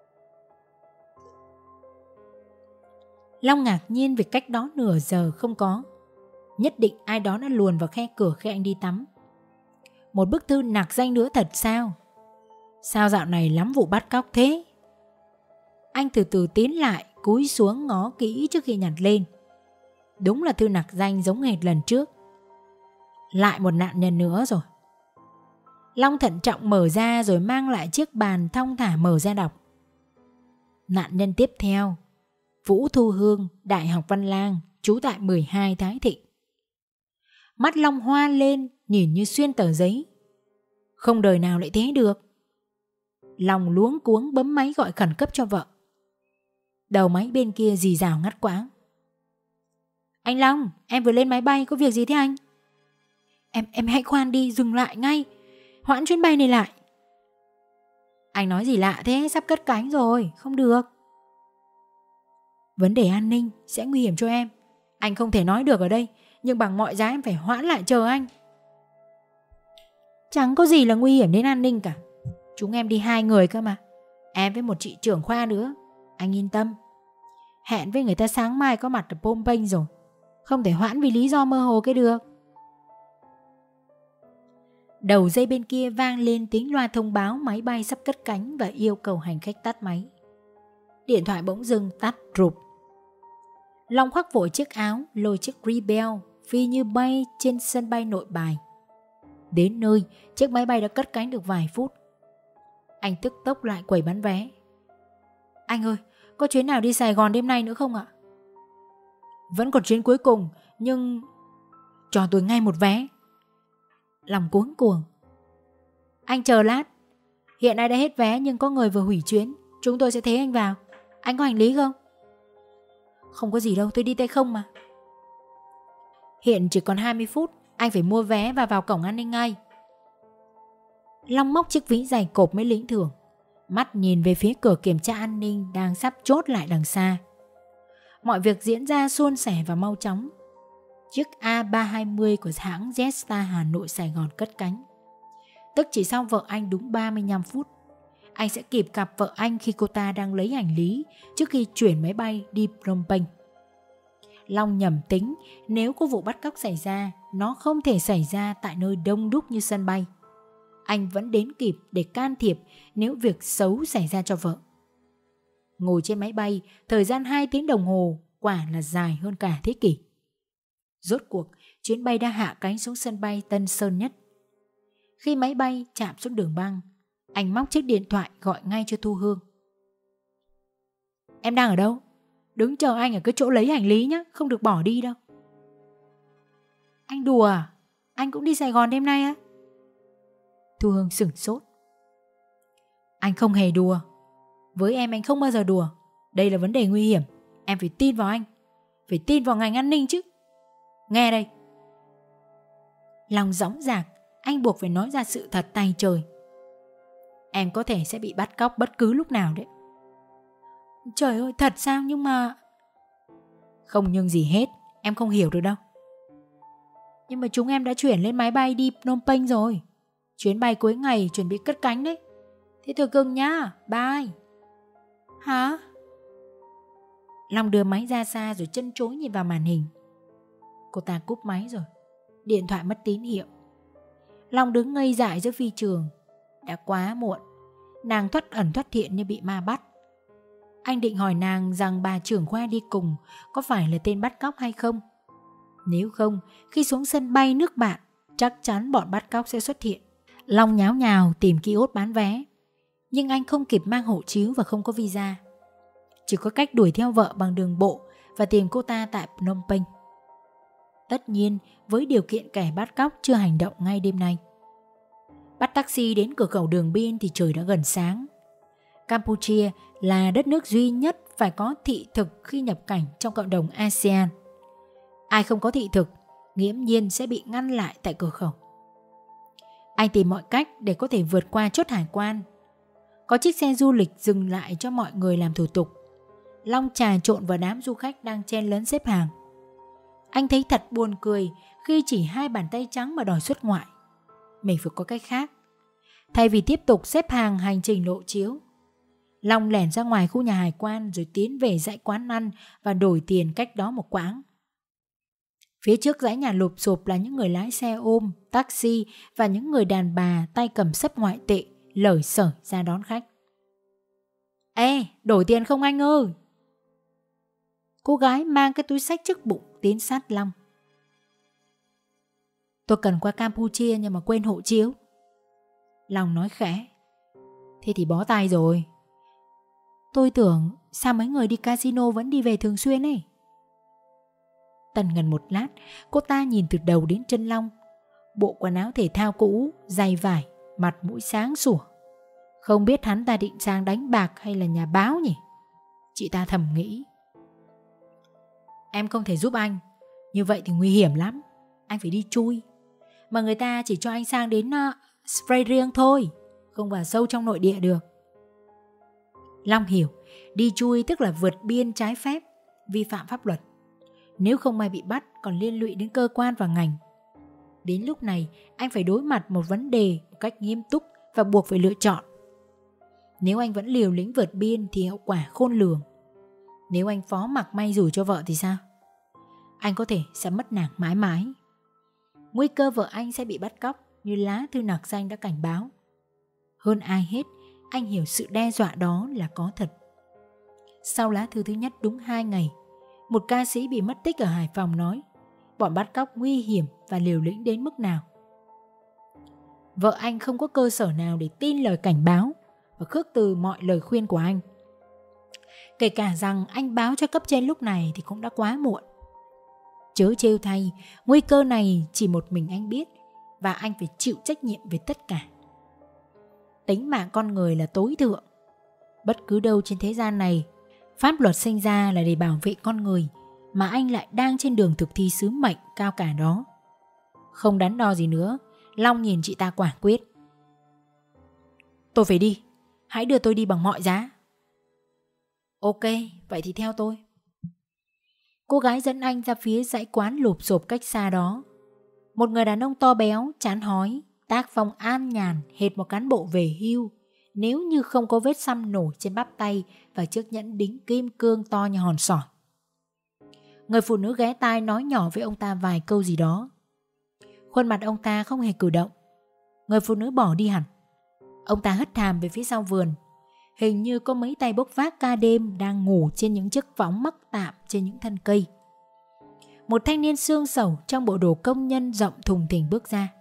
Long ngạc nhiên vì cách đó nửa giờ không có. Nhất định ai đó đã luồn vào khe cửa khi anh đi tắm. Một bức thư nạc danh nữa thật sao? Sao dạo này lắm vụ bắt cóc thế? Anh từ từ tiến lại, cúi xuống ngó kỹ trước khi nhặt lên. Đúng là thư nạc danh giống hệt lần trước. Lại một nạn nhân nữa rồi. Long thận trọng mở ra rồi mang lại chiếc bàn thong thả mở ra đọc. Nạn nhân tiếp theo, Vũ Thu Hương, Đại học Văn Lang, trú tại 12 Thái Thịnh. Mắt Long hoa lên, nhìn như xuyên tờ giấy. Không đời nào lại thế được. Long luống cuống bấm máy gọi khẩn cấp cho vợ. Đầu máy bên kia rì rào ngắt quãng. Anh Long, em vừa lên máy bay, có việc gì thế anh? Em hãy khoan đi, dừng lại ngay. Hoãn chuyến bay này lại. Anh nói gì lạ thế, sắp cất cánh rồi, không được. Vấn đề an ninh sẽ nguy hiểm cho em. Anh không thể nói được ở đây, nhưng bằng mọi giá em phải hoãn lại chờ anh. Chẳng có gì là nguy hiểm đến an ninh cả. Chúng em đi 2 người cơ mà. Em với một chị trưởng khoa nữa. Anh yên tâm. Hẹn với người ta sáng mai có mặt ở Phnom Penh rồi. Không thể hoãn vì lý do mơ hồ cái được. Đầu dây bên kia vang lên tiếng loa thông báo máy bay sắp cất cánh và yêu cầu hành khách tắt máy. Điện thoại bỗng dưng tắt rụp. Long khoác vội chiếc áo, lôi chiếc Rebel phi như bay trên sân bay Nội Bài. Đến nơi, chiếc máy bay đã cất cánh được vài phút. Anh tức tốc lại quầy bán vé. Anh ơi, có chuyến nào đi Sài Gòn đêm nay nữa không ạ? Vẫn còn chuyến cuối cùng, nhưng cho tôi ngay một vé. Lòng cuống cuồng. Anh chờ lát. Hiện nay đã hết vé nhưng có người vừa hủy chuyến. Chúng tôi sẽ thế anh vào. Anh có hành lý không? Không có gì đâu, tôi đi tay không mà. Hiện chỉ còn 20 phút. Anh phải mua vé và vào cổng an ninh ngay. Long móc chiếc ví dày cộp mấy lĩnh thưởng. Mắt nhìn về phía cửa kiểm tra an ninh đang sắp chốt lại đằng xa. Mọi việc diễn ra suôn sẻ và mau chóng. Chiếc A320 của hãng Jetstar Hà Nội Sài Gòn cất cánh. Tức chỉ sau vợ anh đúng 35 phút. Anh sẽ kịp gặp vợ anh khi cô ta đang lấy hành lý trước khi chuyển máy bay đi Phnom Penh. Long nhầm tính nếu có vụ bắt cóc xảy ra, nó không thể xảy ra tại nơi đông đúc như sân bay. Anh vẫn đến kịp để can thiệp nếu việc xấu xảy ra cho vợ. Ngồi trên máy bay, thời gian 2 tiếng đồng hồ quả là dài hơn cả thế kỷ. Rốt cuộc, chuyến bay đã hạ cánh xuống sân bay Tân Sơn Nhất. Khi máy bay chạm xuống đường băng, anh móc chiếc điện thoại gọi ngay cho Thu Hương. Em đang ở đâu? Đứng chờ anh ở cái chỗ lấy hành lý nhé, không được bỏ đi đâu. Anh đùa à? Anh cũng đi Sài Gòn đêm nay á? Thu Hương sửng sốt. Anh không hề đùa. Với em anh không bao giờ đùa. Đây là vấn đề nguy hiểm. Em phải tin vào anh. Phải tin vào ngành an ninh chứ. Nghe đây. Lòng dõng dạc, anh buộc phải nói ra sự thật tay trời. Em có thể sẽ bị bắt cóc bất cứ lúc nào đấy. Trời ơi, thật sao? Nhưng mà... Không nhưng gì hết. Em không hiểu được đâu. Nhưng mà chúng em đã chuyển lên máy bay đi Phnom Penh rồi. Chuyến bay cuối ngày chuẩn bị cất cánh đấy. Thế thôi cưng nhá. Bye. Hả? Long đưa máy ra xa rồi chân chối nhìn vào màn hình. Cô ta cúp máy rồi. Điện thoại mất tín hiệu. Long đứng ngây dại giữa phi trường. Đã quá muộn. Nàng thoát ẩn thoát hiện như bị ma bắt. Anh định hỏi nàng rằng bà trưởng khoa đi cùng có phải là tên bắt cóc hay không. Nếu không, khi xuống sân bay nước bạn, chắc chắn bọn bắt cóc sẽ xuất hiện. Long nháo nhào tìm kiosk bán vé. Nhưng anh không kịp mang hộ chiếu và không có visa. Chỉ có cách đuổi theo vợ bằng đường bộ và tìm cô ta tại Phnom Penh. Tất nhiên với điều kiện kẻ bắt cóc chưa hành động ngay đêm nay. Bắt taxi đến cửa khẩu Đường Biên thì trời đã gần sáng. Campuchia là đất nước duy nhất phải có thị thực khi nhập cảnh trong cộng đồng ASEAN. Ai không có thị thực, nghiễm nhiên sẽ bị ngăn lại tại cửa khẩu. Anh tìm mọi cách để có thể vượt qua chốt hải quan. Có chiếc xe du lịch dừng lại cho mọi người làm thủ tục. Long trà trộn vào đám du khách đang chen lấn xếp hàng. Anh thấy thật buồn cười khi chỉ 2 bàn tay trắng mà đòi xuất ngoại. Mình phải có cách khác. Thay vì tiếp tục xếp hàng hành trình lộ chiếu, Long lẻn ra ngoài khu nhà hải quan rồi tiến về dãy quán ăn và đổi tiền cách đó một quãng. Phía trước dãy nhà lụp xụp là những người lái xe ôm, taxi và những người đàn bà tay cầm sấp ngoại tệ lởi xởi ra đón khách. Ê, đổi tiền không anh ơi? Cô gái mang cái túi xách trước bụng tiến sát Long. Tôi cần qua Campuchia nhưng mà quên hộ chiếu. Long nói khẽ. Thế thì bó tay rồi. Tôi tưởng sao mấy người đi casino vẫn đi về thường xuyên ấy. Tần ngần một lát, cô ta nhìn từ đầu đến chân Long. Bộ quần áo thể thao cũ, giày vải, mặt mũi sáng sủa. Không biết hắn ta định sang đánh bạc hay là nhà báo nhỉ? Chị ta thầm nghĩ. Em không thể giúp anh. Như vậy thì nguy hiểm lắm. Anh phải đi chui. Mà người ta chỉ cho anh sang đến spray riêng thôi, không vào sâu trong nội địa được. Long hiểu, đi chui tức là vượt biên trái phép, vi phạm pháp luật. Nếu không may bị bắt còn liên lụy đến cơ quan và ngành. Đến lúc này anh phải đối mặt một vấn đề một cách nghiêm túc và buộc phải lựa chọn. Nếu anh vẫn liều lĩnh vượt biên thì hậu quả khôn lường. Nếu anh phó mặc may rủi cho vợ thì sao? Anh có thể sẽ mất nàng mãi mãi. Nguy cơ vợ anh sẽ bị bắt cóc như lá thư nặc danh đã cảnh báo. Hơn ai hết, anh hiểu sự đe dọa đó là có thật. Sau lá thư thứ nhất đúng 2 ngày, một ca sĩ bị mất tích ở Hải Phòng nói bọn bắt cóc nguy hiểm và liều lĩnh đến mức nào. Vợ anh không có cơ sở nào để tin lời cảnh báo và khước từ mọi lời khuyên của anh. Kể cả rằng anh báo cho cấp trên lúc này thì cũng đã quá muộn. Chớ trêu thay, nguy cơ này chỉ một mình anh biết và anh phải chịu trách nhiệm về tất cả. Tính mạng con người là tối thượng. Bất cứ đâu trên thế gian này, pháp luật sinh ra là để bảo vệ con người, mà anh lại đang trên đường thực thi sứ mệnh cao cả đó. Không đắn đo gì nữa, Long nhìn chị ta quả quyết. Tôi phải đi, hãy đưa tôi đi bằng mọi giá. Ok, vậy thì theo tôi. Cô gái dẫn anh ra phía dãy quán lụp xụp cách xa đó. Một người đàn ông to béo, trán hói, tác phong an nhàn hệt một cán bộ về hưu, nếu như không có vết xăm nổi trên bắp tay và chiếc nhẫn đính kim cương to như hòn sỏi. Người phụ nữ ghé tai nói nhỏ với ông ta vài câu gì đó. Khuôn mặt ông ta không hề cử động. Người phụ nữ bỏ đi hẳn. Ông ta hất hàm về phía sau vườn. Hình như có mấy tay bốc vác ca đêm đang ngủ trên những chiếc võng mắc tạm trên những thân cây. Một thanh niên xương xẩu trong bộ đồ công nhân rộng thùng thình bước ra.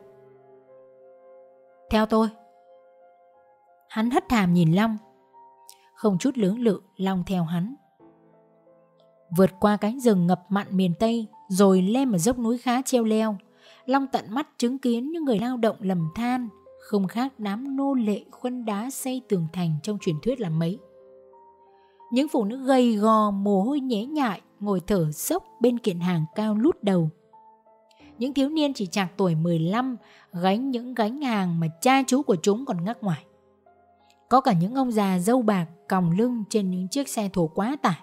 Theo tôi. Hắn hất hàm nhìn Long. Không chút lưỡng lự, Long theo hắn. Vượt qua cánh rừng ngập mặn miền Tây rồi lên một dốc núi khá treo leo, Long tận mắt chứng kiến những người lao động lầm than, không khác đám nô lệ khuân đá xây tường thành trong truyền thuyết là mấy. Những phụ nữ gầy gò mồ hôi nhễ nhại ngồi thở dốc bên kiện hàng cao lút đầu. Những thiếu niên chỉ chạc tuổi 15 gánh những gánh hàng mà cha chú của chúng còn ngắc ngoài. Có cả những ông già râu bạc còng lưng trên những chiếc xe thổ quá tải.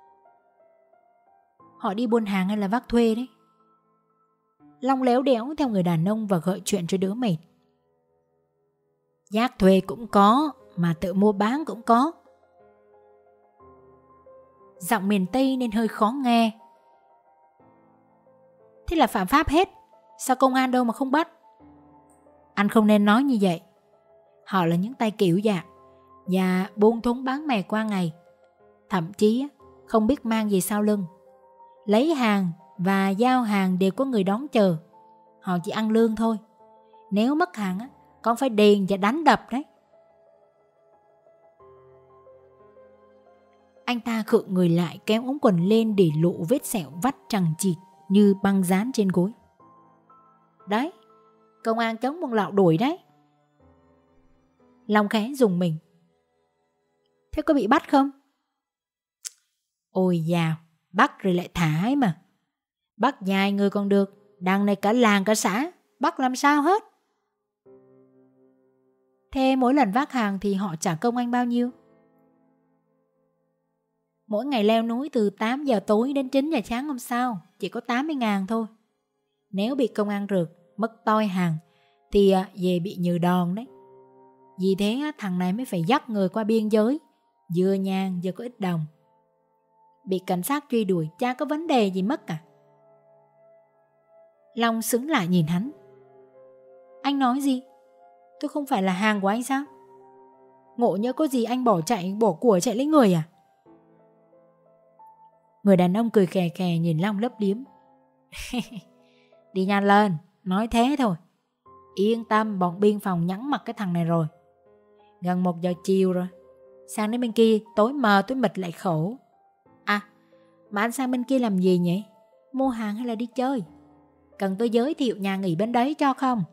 Họ đi buôn hàng hay là vác thuê đấy? Long léo đéo theo người đàn ông và gợi chuyện cho đỡ mệt. Vác thuê cũng có, mà tự mua bán cũng có. Giọng miền Tây nên hơi khó nghe. Thế là phạm pháp hết, sao công an đâu mà không bắt? Anh không nên nói như vậy. Họ là những tay kiểu dạng và buôn thúng bán mè qua ngày. Thậm chí không biết mang gì sau lưng. Lấy hàng và giao hàng đều có người đón chờ. Họ chỉ ăn lương thôi. Nếu mất hàng con phải đền và đánh đập đấy. Anh ta khựng người lại, kéo ống quần lên để lộ vết sẹo vắt chằng chịt như băng dán trên gối. Đấy, công an chống buôn lậu đuổi đấy. Long khẽ dùng mình. Thế có bị bắt không? Ôi dào, bắt rồi lại thả ấy mà. Bắt vài người còn được, đằng này cả làng cả xã, bắt làm sao hết. Thế mỗi lần vác hàng thì họ trả công anh bao nhiêu? Mỗi ngày leo núi từ 8 giờ tối đến 9 giờ sáng hôm sau, chỉ có 80.000 thôi. Nếu bị công an rượt, mất toi hàng thì về bị nhừ đòn đấy. Vì thế thằng này mới phải dắt người qua biên giới, vừa nhàn vừa có ít đồng. Bị cảnh sát truy đuổi chả có vấn đề gì mất cả. Long sững lại nhìn hắn. Anh nói gì? Tôi không phải là hàng của anh sao? Ngộ nhỡ có gì anh bỏ của chạy lấy người à? Người đàn ông cười khè khè nhìn Long lấp liếm. Đi nhanh lên, nói thế thôi. Yên tâm, bọn biên phòng nhắn mặt cái thằng này rồi. Gần 1 giờ chiều rồi. Sang đến bên kia tối mờ tối mịt lại khổ. À, mà anh sang bên kia làm gì nhỉ? Mua hàng hay là đi chơi? Cần tôi giới thiệu nhà nghỉ bên đấy cho không?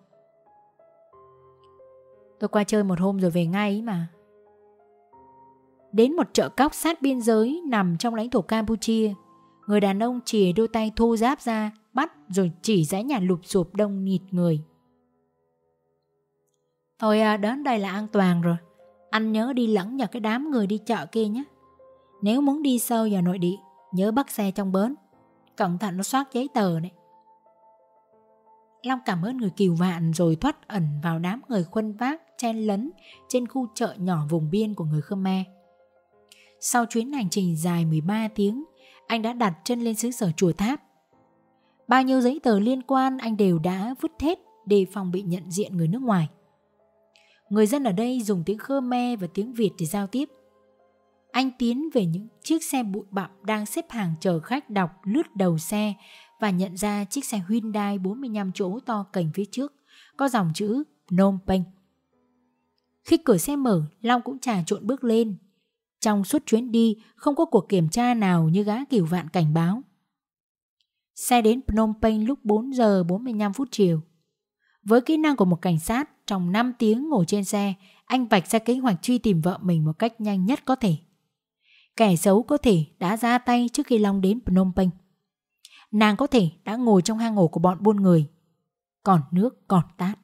Tôi qua chơi một hôm rồi về ngay ấy mà. Đến một chợ cóc sát biên giới nằm trong lãnh thổ Campuchia. Người đàn ông chìa đôi tay thô ráp ra, bắt rồi chỉ dãy nhà lụp xụp đông nghịt người. Thôi đến đây là an toàn rồi. Anh nhớ đi lẫn vào cái đám người đi chợ kia nhé. Nếu muốn đi sâu vào nội địa, nhớ bắt xe trong bến. Cẩn thận nó soát giấy tờ đấy. Long cảm ơn người Kiều Vạn rồi thoát ẩn vào đám người khuân vác chen lấn trên khu chợ nhỏ vùng biên của người Khmer. Sau chuyến hành trình dài 13 tiếng, anh đã đặt chân lên xứ sở Chùa Tháp. Bao nhiêu giấy tờ liên quan anh đều đã vứt hết đề phòng bị nhận diện người nước ngoài. Người dân ở đây dùng tiếng Khmer và tiếng Việt để giao tiếp. Anh tiến về những chiếc xe bụi bặm đang xếp hàng chờ khách, đọc lướt đầu xe và nhận ra chiếc xe Hyundai 45 chỗ to cành phía trước, có dòng chữ Phnom Penh. Khi cửa xe mở, Long cũng trà trộn bước lên. Trong suốt chuyến đi, không có cuộc kiểm tra nào như gã Kiều Vạn cảnh báo. Xe đến Phnom Penh lúc 4 giờ 45 phút chiều. Với kỹ năng của một cảnh sát, trong 5 tiếng ngồi trên xe, anh vạch ra kế hoạch truy tìm vợ mình một cách nhanh nhất có thể. Kẻ xấu có thể đã ra tay trước khi Long đến Phnom Penh. Nàng có thể đã ngồi trong hang ổ của bọn buôn người. Còn nước còn tát.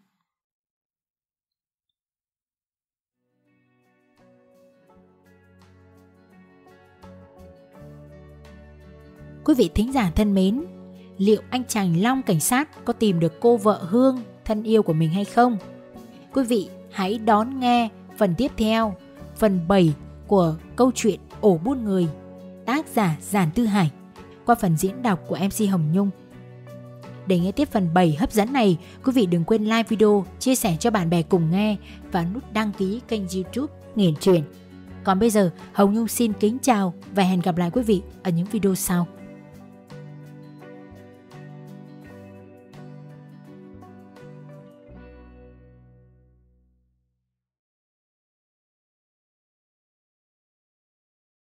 Quý vị thính giả thân mến, liệu anh chàng Long cảnh sát có tìm được cô vợ Hương thân yêu của mình hay không? Quý vị hãy đón nghe phần tiếp theo, phần 7 của câu chuyện Ổ Buôn Người, tác giả Giản Tư Hải, qua phần diễn đọc của MC Hồng Nhung. Để nghe tiếp phần 7 hấp dẫn này, quý vị đừng quên like video, chia sẻ cho bạn bè cùng nghe và nút đăng ký kênh YouTube Nghiền Truyện. Còn bây giờ, Hồng Nhung xin kính chào và hẹn gặp lại quý vị ở những video sau.